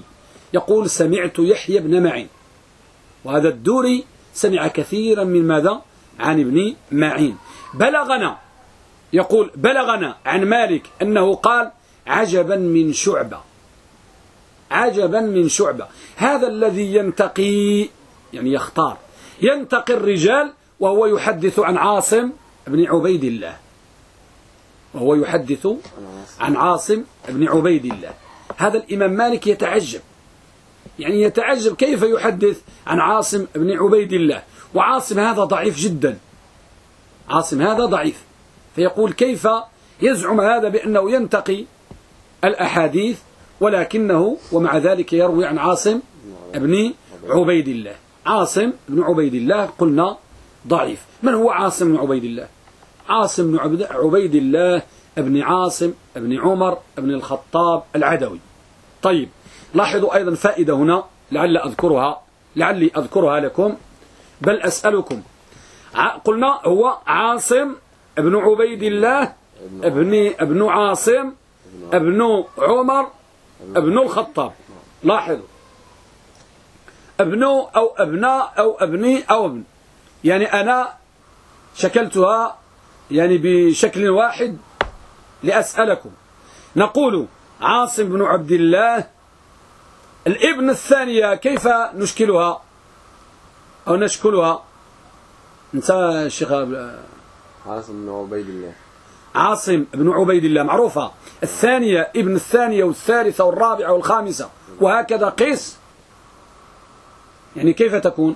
يقول سمعت يحيى بن معين، وهذا الدوري سمع كثيرا من ماذا؟ عن ابن معين. بلغنا، يقول بلغنا عن مالك أنه قال عجبا من شعبة، عجبا من شعبة، هذا الذي ينتقي يعني يختار ينتقي الرجال، وهو يحدث عن عاصم بن عبيد الله، وهو يحدث عن عاصم بن عبيد الله. هذا الإمام مالك يتعجب، يعني يتعجب كيف يحدث عن عاصم بن عبيد الله، وعاصم هذا ضعيف جدا، عاصم هذا ضعيف، فيقول كيف يزعم هذا بأنه ينتقي الأحاديث ولكنه ومع ذلك يروي عن عاصم بن عبيد الله. عاصم بن عبيد الله قلنا ضعيف. من هو عاصم بن عبيد الله؟ عاصم بن عبيد الله ابن عاصم ابن عمر ابن الخطاب العدوي. طيب لاحظوا أيضا فائدة هنا لعل أذكرها لعلي أذكرها لكم، بل أسألكم. قلنا هو عاصم ابن عبيد الله ابن ابن عاصم ابن عمر ابن الخطاب. لاحظوا ابن أو أبناء أو أبني أو ابن، يعني أنا شكلتها يعني بشكل واحد لأسألكم. نقول عاصم بن عبد الله، الابن الثانية كيف نشكلها أو نشكلها؟ انت الشيخ عاصم بن عبيد الله، عاصم بن عبيد الله معروفة. الثانية ابن الثانية والثالثة والرابعة والخامسة وهكذا قيس، يعني كيف تكون؟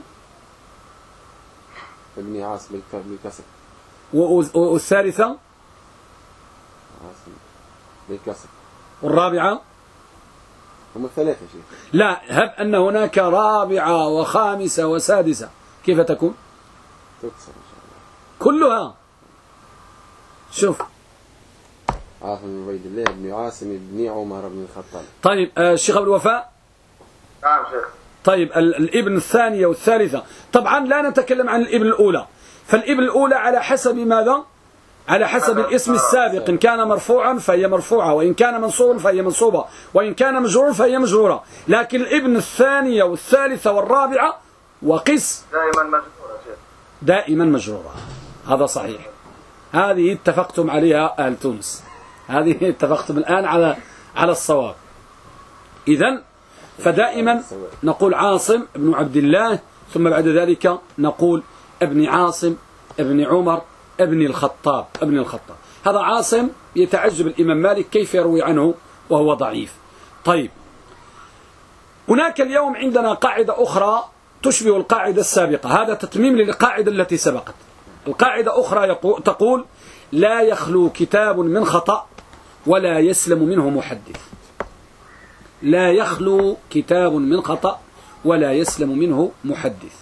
ابن عاصم بالكسر، والثالثة عاصم بالكسر، والرابعة هم الثلاثة شيء. لا، هب أن هناك رابعة وخامسة وسادسة، كيف تكون؟ تكسر إن شاء الله كلها. شوف عاصم بن عبيد الله بن عاصم بن عمر بن الخطاب. طيب الشيخ أبو الوفاء. نعم شيخ. طيب الابن الثانية والثالثة، طبعا لا نتكلم عن الابن الأولى، فالابن الأولى على حسب ماذا؟ على حسب الاسم السابق، إن كان مرفوعا فهي مرفوعة، وإن كان منصوبا فهي منصوبة، وإن كان مجرورا فهي مجرورة. لكن الابن الثانية والثالثة والرابعة وقس دائما مجرورة شيخ، دائما مجرورة. هذا صحيح، هذه اتفقتم عليها أهل تونس، هذه اتفقتم الآن على على الصواب. إذن فدائما نقول عاصم بن عبد الله، ثم بعد ذلك نقول ابن عاصم ابن عمر ابن الخطاب ابن الخطاب. هذا عاصم يتعجب الإمام مالك كيف يروي عنه وهو ضعيف. طيب هناك اليوم عندنا قاعدة أخرى تشبه القاعدة السابقة، هذا تتميم للقاعدة التي سبقت. القاعدة أخرى تقول لا يخلو كتاب من خطأ ولا يسلم منه محدث. لا يخلو كتاب من خطأ ولا يسلم منه محدث.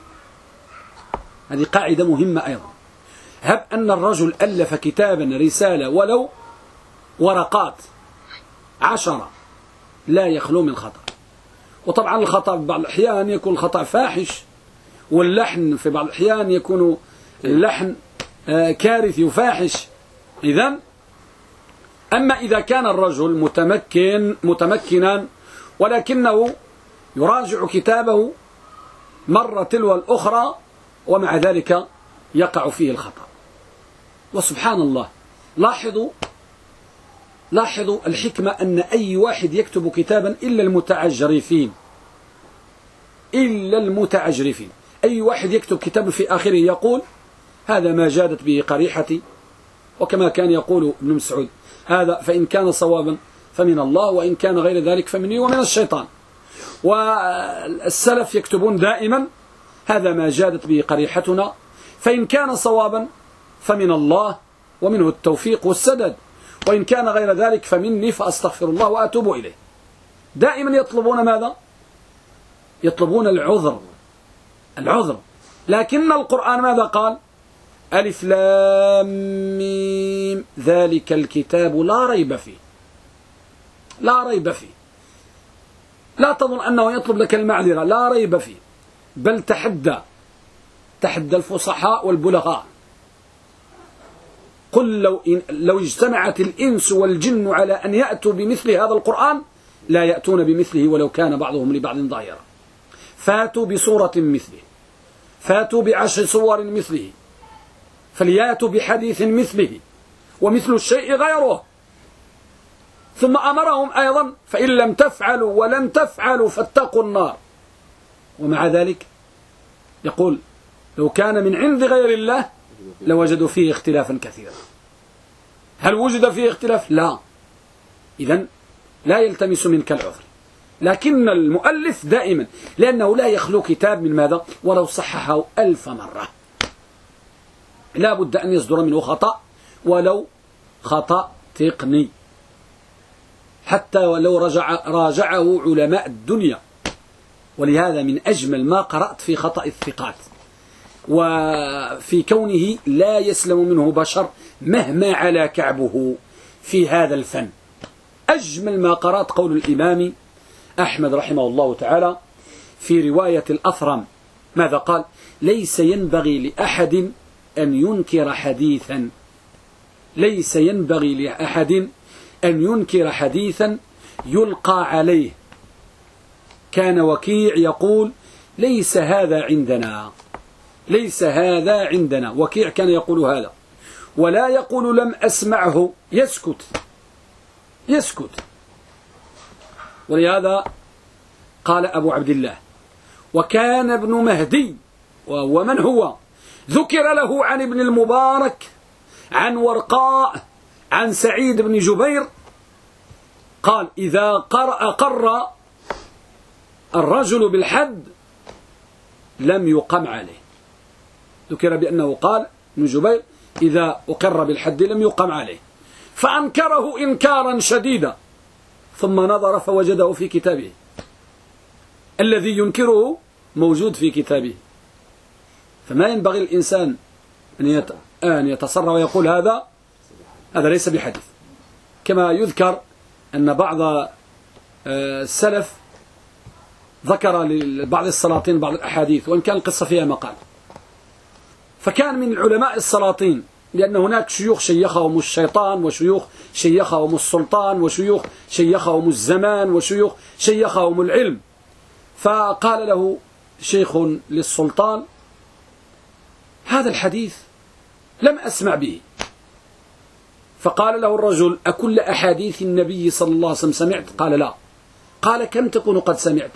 هذه قاعدة مهمة أيضا. هب أن الرجل ألف كتابا رسالة ولو ورقات عشرة، لا يخلو من خطأ. وطبعا الخطأ في بعض الأحيان يكون الخطأ فاحش، واللحن في بعض الأحيان يكون اللحن كارثي وفاحش. إذن أما إذا كان الرجل متمكن متمكنا ولكنه يراجع كتابه مرة تلو الأخرى ومع ذلك يقع فيه الخطأ. وسبحان الله، لاحظوا لاحظوا الحكمة أن أي واحد يكتب كتابا إلا المتعجرفين، إلا المتعجرفين. أي واحد يكتب كتابا في آخره يقول هذا ما جادت به قريحتي، وكما كان يقول ابن مسعود هذا فإن كان صوابا فمن الله، وإن كان غير ذلك فمني ومن الشيطان. والسلف يكتبون دائما هذا ما جادت به قريحتنا، فإن كان صوابا فمن الله ومنه التوفيق والسدد، وإن كان غير ذلك فمني فأستغفر الله وأتوب إليه. دائما يطلبون ماذا؟ يطلبون العذر العذر لكن القرآن ماذا قال؟ ألف لام ميم ذلك الكتاب لا ريب فيه. لا ريب فيه. لا تظن أنه يطلب لك المعذرة، لا ريب فيه، بل تحدى تحدى الفصحاء والبلغاء. قل لو, إن لو اجتمعت الإنس والجن على أن يأتوا بمثل هذا القرآن لا يأتون بمثله ولو كان بعضهم لبعض ظاهرا. فاتوا بصورة مثله، فاتوا بعشر صور مثله، فلياتوا بحديث مثله، ومثل الشيء غيره. ثم أمرهم أيضا فإن لم تفعلوا ولن تفعلوا فاتقوا النار. ومع ذلك يقول لو كان من عند غير الله لوجدوا فيه اختلافا كثيرا. هل وجد فيه اختلاف؟ لا. إذن لا يلتمس منك العذر. لكن المؤلف دائما لأنه لا يخلو كتاب من ماذا؟ ولو صححه ألف مرة لا بد أن يصدر منه خطأ، ولو خطأ تقني، حتى ولو رجع راجعه علماء الدنيا. ولهذا من أجمل ما قرأت في خطأ الثقات وفي كونه لا يسلم منه بشر مهما علا كعبه في هذا الفن، أجمل ما قرأت قول الإمام أحمد رحمه الله تعالى في رواية الأثرم. ماذا قال؟ ليس ينبغي لأحد أن ينكر حديثا، ليس ينبغي لأحد أن ينكر حديثا يلقى عليه. كان وكيع يقول ليس هذا عندنا، ليس هذا عندنا. وكيع كان يقول هذا، ولا يقول لم أسمعه، يسكت يسكت. ولهذا قال أبو عبد الله وكان ابن مهدي، وهو من هو؟ ذكر له عن ابن المبارك عن ورقاء عن سعيد بن جبير قال إذا قرأ قر الرجل بالحد لم يقم عليه. ذكر بأنه قال ابن جبير إذا أقر بالحد لم يقم عليه، فأنكره إنكارا شديدا، ثم نظر فوجده في كتابه. الذي ينكره موجود في كتابه. فما ينبغي الإنسان أن يتصرف ويقول هذا هذا ليس بحديث. كما يذكر أن بعض السلف ذكر لبعض السلاطين بعض الأحاديث، وإن كان القصة فيها مقال. فكان من علماء السلاطين، لأن هناك شيوخ شيخهم الشيطان، وشيوخ شيخهم السلطان، وشيوخ شيخهم الزمان، وشيوخ شيخهم العلم. فقال له شيخ للسلطان هذا الحديث لم أسمع به. فقال له الرجل أكل أحاديث النبي صلى الله عليه وسلم سمعت؟ قال لا. قال كم تكون قد سمعت؟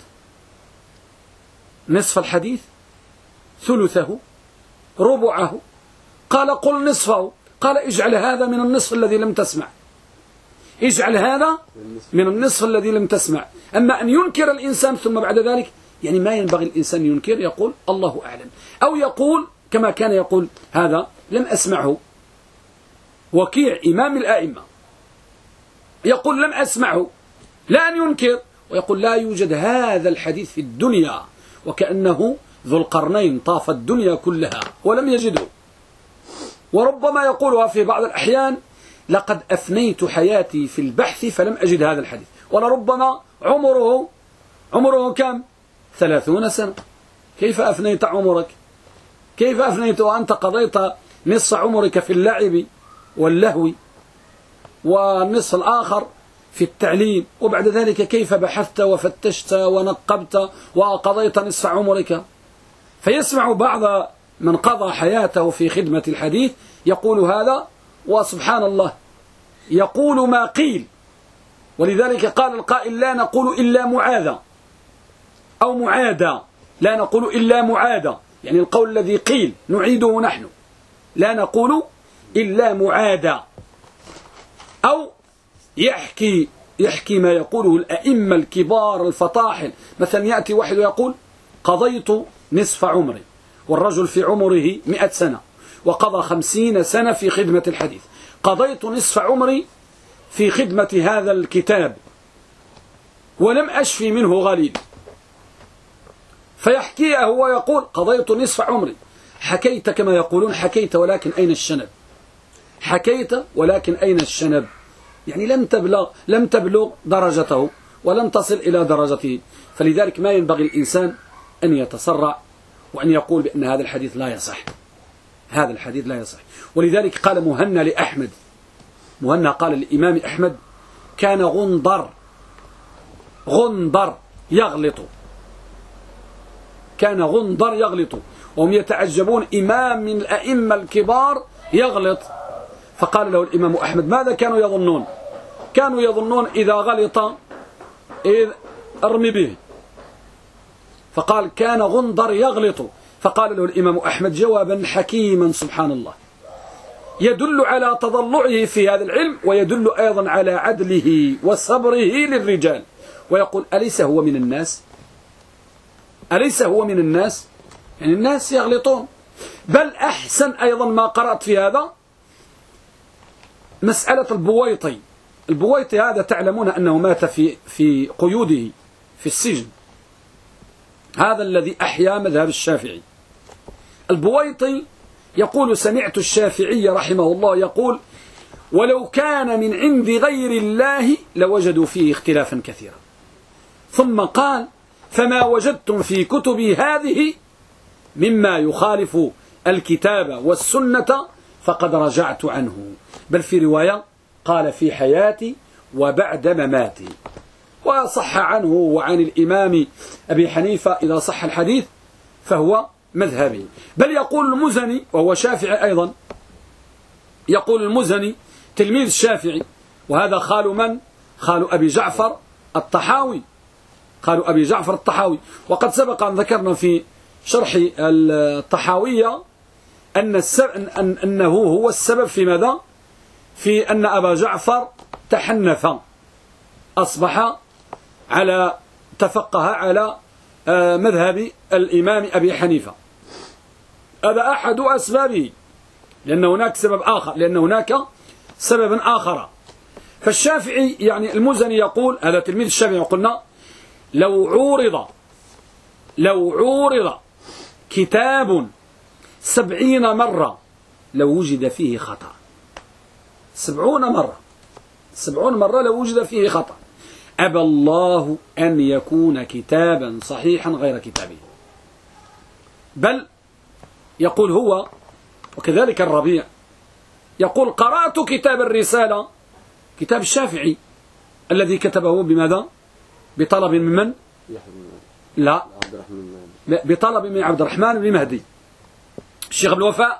نصف الحديث، ثلثه، ربعه؟ قال قل نصفه. قال اجعل هذا من النصف الذي لم تسمع، اجعل هذا من النصف الذي لم تسمع. أما أن ينكر الإنسان ثم بعد ذلك، يعني ما ينبغي الإنسان ينكر، يقول الله أعلم، أو يقول كما كان يقول هذا لم أسمعه. وكيع إمام الآئمة يقول لم أسمعه، لا أن ينكر، ويقول لا يوجد هذا الحديث في الدنيا، وكأنه ذو القرنين طاف الدنيا كلها ولم يجده. وربما يقولها في بعض الأحيان لقد أفنيت حياتي في البحث فلم أجد هذا الحديث. ولربما عمره عمره كم؟ ثلاثون سنة. كيف أفنيت عمرك؟ كيف أفنيت وأنت قضيت نصف عمرك في اللعب واللهو، والنصف الآخر في التعليم، وبعد ذلك كيف بحثت وفتشت ونقبت وقضيت نصف عمرك؟ فيسمع بعض من قضى حياته في خدمة الحديث يقول هذا، وسبحان الله يقول ما قيل. ولذلك قال القائل لا نقول إلا معاذا أو معادا، لا نقول إلا معادا، يعني القول الذي قيل نعيده نحن، لا نقول إلا معادا. أو يحكي يحكي ما يقوله الأئمة الكبار الفطاحل. مثلا يأتي واحد ويقول قضيت نصف عمري، والرجل في عمره مئة سنة وقضى خمسين سنة في خدمة الحديث، قضيت نصف عمري في خدمة هذا الكتاب ولم أشفي منه غليل. فيحكيه ويقول قضيت نصف عمري. حكيت كما يقولون، حكيت ولكن أين الشنب؟ حكيت ولكن أين الشنب؟ يعني لم تبلغ لم تبلغ درجته ولم تصل إلى درجته. فلذلك ما ينبغي الإنسان أن يتسرع وأن يقول بأن هذا الحديث لا يصح، هذا الحديث لا يصح. ولذلك قال مهنا لأحمد، مهنا قال للإمام أحمد كان غندر غندر يغلط، كان غندر يغلط، وهم يتعجبون إمام من الأئمة الكبار يغلط. فقال له الإمام أحمد ماذا كانوا يظنون؟ كانوا يظنون إذا غلط إذ أرمي به. فقال كان غندر يغلط. فقال له الإمام أحمد جوابا حكيما سبحان الله يدل على تضلعه في هذا العلم، ويدل أيضا على عدله وصبره للرجال، ويقول أليس هو من الناس؟ أليس هو من الناس؟ يعني الناس يغلطون. بل أحسن أيضا ما قرأت في هذا مسألة البويطي. البويطي هذا تعلمون أنه مات في في قيوده في السجن، هذا الذي أحيا مذهب الشافعي. البويطي يقول سمعت الشافعي رحمه الله يقول ولو كان من عند غير الله لوجدوا فيه اختلافا كثيرا، ثم قال فما وجدتم في كتبي هذه مما يخالف الكتاب والسنة فقد رجعت عنه. بل في رواية قال في حياتي وبعد مماتي. وصح عنه وعن الإمام أبي حنيفة إذا صح الحديث فهو مذهبي. بل يقول المزني وهو شافعي أيضا، يقول المزني تلميذ الشافعي، وهذا خال من؟ خال أبي جعفر الطحاوي، خال أبي جعفر الطحاوي. وقد سبق أن ذكرنا في شرح الطحاوية أن أن أنه هو السبب في ماذا؟ في أن أبا جعفر تحنف، أصبح على تفقه على مذهب الإمام أبي حنيفة. هذا أحد أسبابه، لأن هناك سبب آخر، لأن هناك سبب آخر. فالشافعي يعني المزني يقول، هذا تلميذ الشافعي، قلنا لو عورض لو عورض كتاب سبعين مرة لو وجد فيه خطأ. سبعون مرة سبعون مرة لو وجد فيه خطأ. أبى الله أن يكون كتابا صحيحا غير كتابه. بل يقول هو وكذلك الربيع يقول قرأت كتاب الرسالة، كتاب الشافعي الذي كتبه بماذا؟ بطلب من من؟ لا، بطلب من عبد الرحمن بن مهدي. الشيخ ابن الوفاء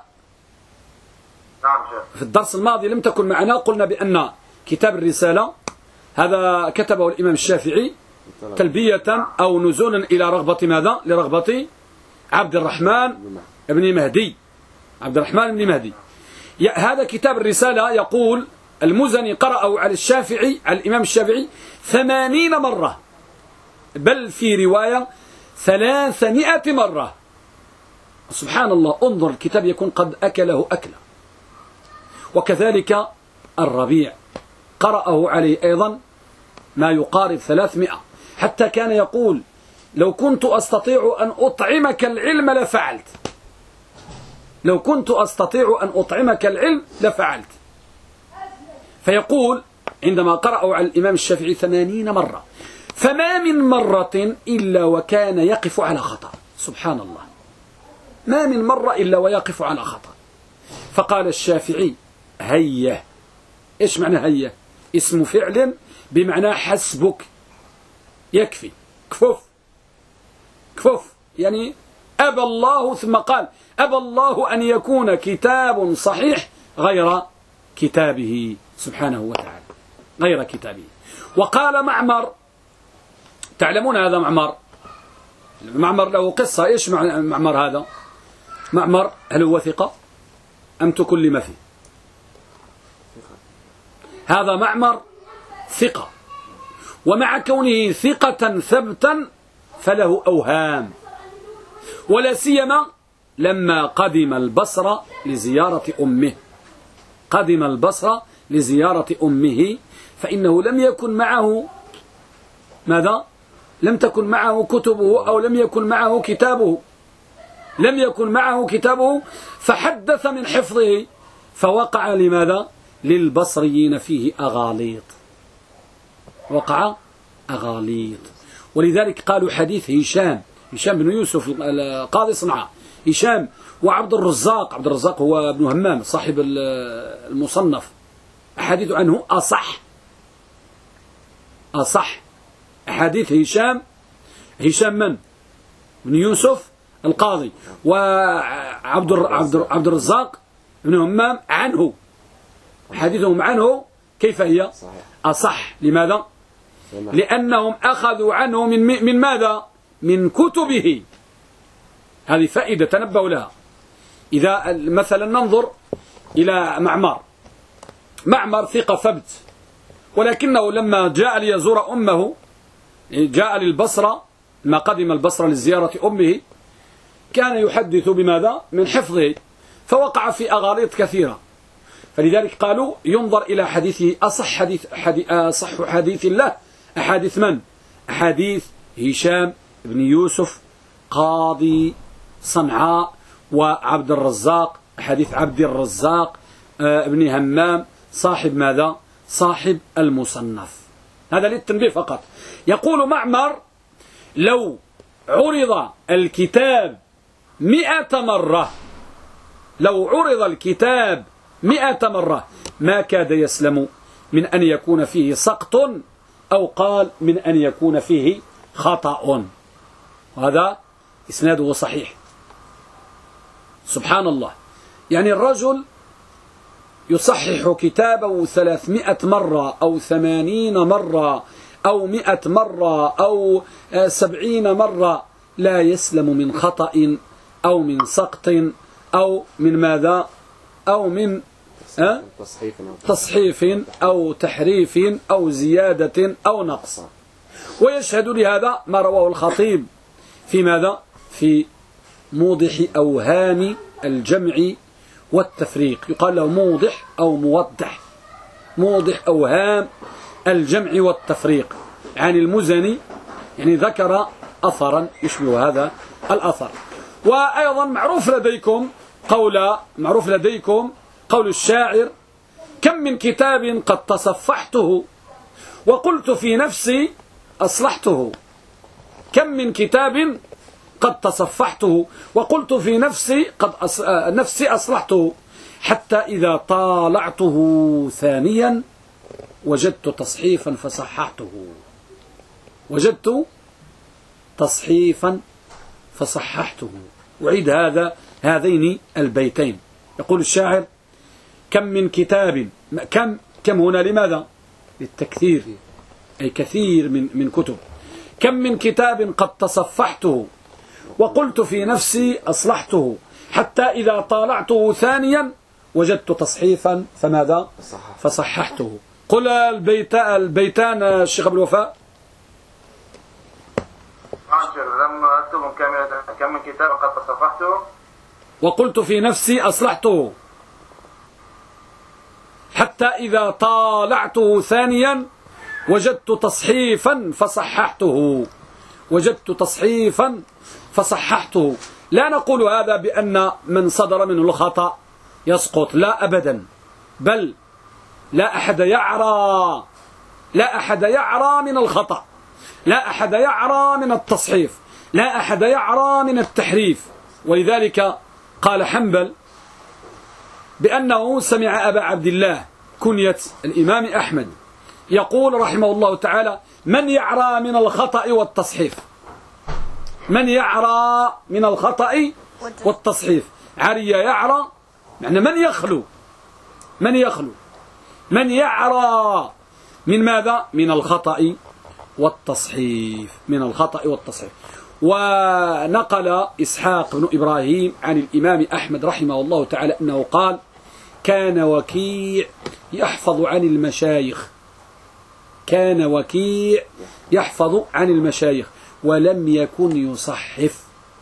في الدرس الماضي لم تكن معنا، قلنا بأن كتاب الرسالة هذا كتبه الإمام الشافعي تلبية أو نزولا إلى رغبة ماذا؟ لرغبة عبد الرحمن بن مهدي. عبد الرحمن بن مهدي هذا كتاب الرسالة يقول المزني قرأه على الشافعي، على الإمام الشافعي ثمانين مرة، بل في رواية ثلاثمائة مرة. سبحان الله، انظر الكتاب يكون قد أكله أكلا. وكذلك الربيع قرأه عليه أيضا ما يقارب ثلاثمائة، حتى كان يقول لو كنت أستطيع أن أطعمك العلم لفعلت، لو كنت أستطيع أن أطعمك العلم لفعلت. فيقول عندما قرأوا على الإمام الشافعي ثمانين مرة فما من مرة إلا وكان يقف على خطأ. سبحان الله، ما من مرة إلا ويقف على خطأ. فقال الشافعي هيا. إيش معنى هيا؟ اسم فعل بمعنى حسبك، يكفي، كفف كفف، يعني أبى الله، ثم قال أبى الله أن يكون كتاب صحيح غير كتابه سبحانه وتعالى، غير كتابه. وقال معمر، تعلمون هذا معمر، معمر له قصة. إيش معنى معمر هذا؟ معمر هل هو ثقة أم تكلم فيه؟ هذا معمر ثقة، ومع كونه ثقة ثبتا فله أوهام، ولا سيما لما قدم البصرة لزيارة أمه. قدم البصرة لزيارة أمه فإنه لم يكن معه ماذا؟ لم تكن معه كتبه، أو لم يكن معه كتابه، لم يكن معه كتابه فحدث من حفظه، فوقع لماذا؟ للبصريين فيه أغاليط، وقع أغاليط. ولذلك قالوا حديث هشام هشام بن يوسف القاضي صنعاء، هشام وعبد الرزاق، عبد الرزاق هو ابن همام صاحب المصنف، أحاديث عنه أصح أصح أحاديث هشام هشام من؟ بن يوسف القاضي وعبد عبد عبد الرزاق بن همام عنه، حديثهم عنه كيف هي؟ أصح. لماذا؟ لأنهم أخذوا عنه من من ماذا؟ من كتبه. هذه فائدة تنبهوا لها. إذا مثلا ننظر إلى معمر، معمر ثقة ثبت، ولكنه لما جاء ليزور أمه، جاء للبصرة، ما قدم البصرة لزيارة أمه، كان يحدث بماذا؟ من حفظه، فوقع في أغاليط كثيرة. فلذلك قالوا ينظر إلى حديثه. أصح حديث, حديث أصح حديث الله أحاديث من؟ أحاديث هشام بن يوسف قاضي صنعاء وعبد الرزاق، حديث عبد الرزاق ابن همام صاحب ماذا؟ صاحب المصنف. هذا للتنبيه فقط. يقول معمر: لو عرض الكتاب مئة مرة، لو عرض الكتاب مئة مرة ما كاد يسلم من أن يكون فيه سقط، أو قال من أن يكون فيه خطأ. وهذا إسناده صحيح. سبحان الله. يعني الرجل يصحح كتابه ثلاثمائة مرة أو ثمانين مرة أو مئة مرة أو سبعين مرة، لا يسلم من خطأ أو من سقط أو من ماذا؟ أو من أه؟ تصحيف أو تحريف أو زيادة أو نقص. ويشهد لهذا ما رواه الخطيب في ماذا؟ في موضح أوهام الجمع والتفريق. يقال له موضح أو موضح. موضح أوهام الجمع والتفريق عن المزني، يعني ذكر أثرا يشبه هذا الأثر. وأيضا معروف لديكم قول معروف لديكم قول الشاعر: كم من كتاب قد تصفحته وقلت في نفسي أصلحته. كم من كتاب قد تصفحته وقلت في نفسي قد أص... نفسي أصلحته، حتى إذا طالعته ثانيا وجدت تصحيفا فصححته. وجدت تصحيفا فصححته. وعيد هذا هذين البيتين. يقول الشاعر: كم من كتاب، كم كم هنا لماذا؟ للتكثير، أي كثير من من كتب. كم من كتاب قد تصفحته وقلت في نفسي أصلحته، حتى إذا طالعته ثانيا وجدت تصحيفا فماذا؟ فصححته. قل البيت البيتان الشيخ أبو الوفاء. لما أكتب كم من كتاب قد تصفحته وقلت في نفسي أصلحته، حتى إذا طالعته ثانيا وجدت تصحيفا فصححته. وجدت تصحيفا فصححته. لا نقول هذا بأن من صدر منه الخطأ يسقط، لا أبدا، بل لا أحد يعرى لا أحد يعرى من الخطأ، لا أحد يعرى من التصحيف، لا أحد يعرى من التحريف. ولذلك قال حنبل بأنه سمع أبا عبد الله كنية الإمام أحمد يقول رحمه الله تعالى: من يعرى من الخطأ والتصحيف؟ من يعرى من الخطأ والتصحيف؟ عري يعرى، يعني من يخلو من يخلو من يعرى من ماذا؟ من الخطأ والتصحيف، من الخطأ والتصحيف. ونقل إسحاق بن إبراهيم عن الإمام أحمد رحمه الله تعالى أنه قال: كان وكيع يحفظ عن المشايخ كان وكيع يحفظ عن المشايخ ولم يكن يصحف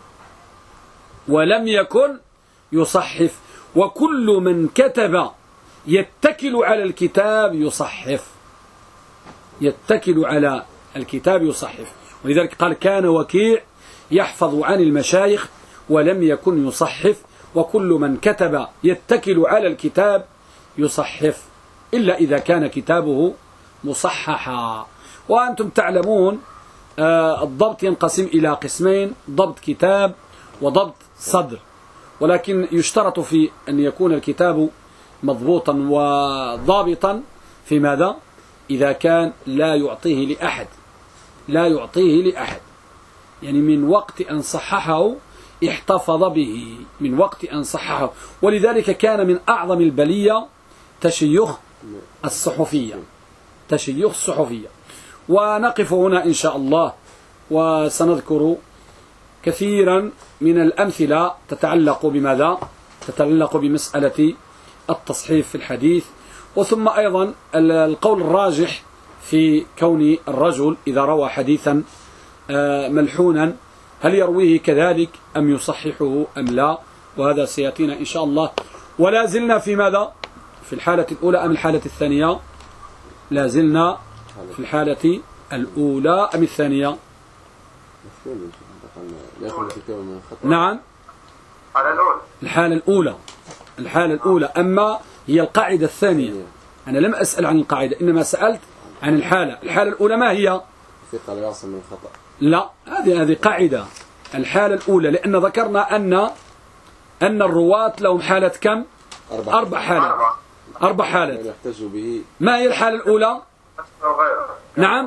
ولم يكن يصحف وكل من كتب يتكل على الكتاب يصحف يتكل على الكتاب يصحف. ولذلك قال: كان وكيع يحفظ عن المشايخ ولم يكن يصحف وكل من كتب يتكل على الكتاب يصحف، إلا إذا كان كتابه مصححا. وأنتم تعلمون الضبط ينقسم إلى قسمين: ضبط كتاب وضبط صدر. ولكن يشترط في أن يكون الكتاب مضبوطا وضابطا في ماذا؟ إذا كان لا يعطيه لأحد، لا يعطيه لأحد، يعني من وقت أن صححه احتفظ به، من وقت أن صححه. ولذلك كان من أعظم البلية تشيخ الصحفية، تشيخ الصحفية. ونقف هنا إن شاء الله، وسنذكر كثيرا من الأمثلة تتعلق بماذا؟ تتعلق بمسألة التصحيف في الحديث. وثم أيضا القول الراجح في كون الرجل إذا روى حديثا ملحونا هل يرويه كذلك أم يصححه أم لا، وهذا سيأتينا إن شاء الله. ولا زلنا في ماذا؟ في الحالة الأولى أم الحالة الثانية؟ لا زلنا في الحالة الأولى أم الثانية؟ نعم، الحالة الأولى، الحالة الأولى. أما هي القاعدة الثانية، أنا لم أسأل عن القاعدة، إنما سألت عن الحالة. الحالة الأولى ما هي؟ ثقة لا يعصم من الخطأ. لا، هذه هذه قاعدة. الحالة الأولى لأن ذكرنا أن أن الرواة لهم حالة كم؟ أربع, أربع حالات. أربع حالات. يحتج به. ما هي الحالة الأولى؟ نعم،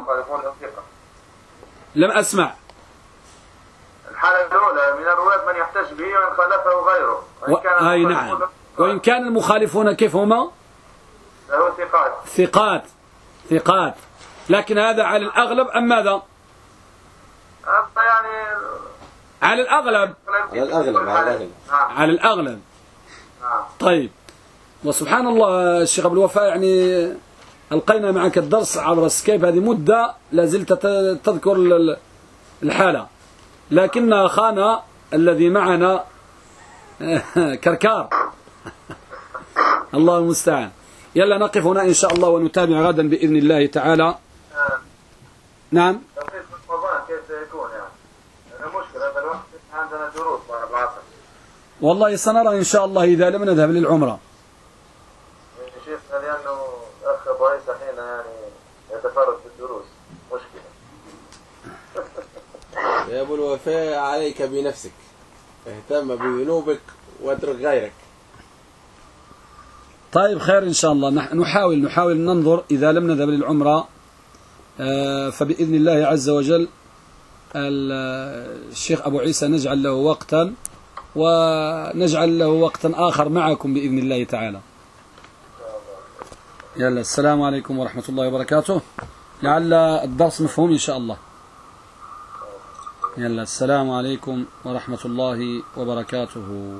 لم أسمع. الحالة الأولى من الرواة من يحتج به وإن خالفه غيره. و... أي نعم. وإن كان المخالفون كيف هما؟ له ثقات. ثقات، ثقات. لكن هذا على الأغلب أم ماذا؟ يعني على الأغلب. على الأغلب. على الأغلب. على الأغلب. طيب. وسبحان الله الشيخ أبو الوفاء، يعني ألقينا معك الدرس عبر السكايب هذه مدة لازلت تذكر الحالة، لكن أخانا الذي معنا كركار الله المستعان. يلا نقف هنا إن شاء الله ونتابع غدا بإذن الله تعالى. نعم. كيف سيكون يعني؟ أنا مشكلة هذا الوقت عندنا دروس بعد العصر. والله سنرى إن شاء الله إذا لم نذهب للعمرة. شيخنا لأنه أخ أبو عيسى حين يعني يتفرد في الدروس مشكلة. يا أبو الوفاء عليك بنفسك، اهتم بذنوبك واترك غيرك. طيب خير إن شاء الله، نحاول نحاول ننظر إذا لم نذهب للعمرة فبإذن الله عز وجل الشيخ أبو عيسى نجعل له وقتا، ونجعل له وقتا آخر معكم بإذن الله تعالى. يلا السلام عليكم ورحمة الله وبركاته. لعل الدرس مفهوم إن شاء الله. يلا السلام عليكم ورحمة الله وبركاته.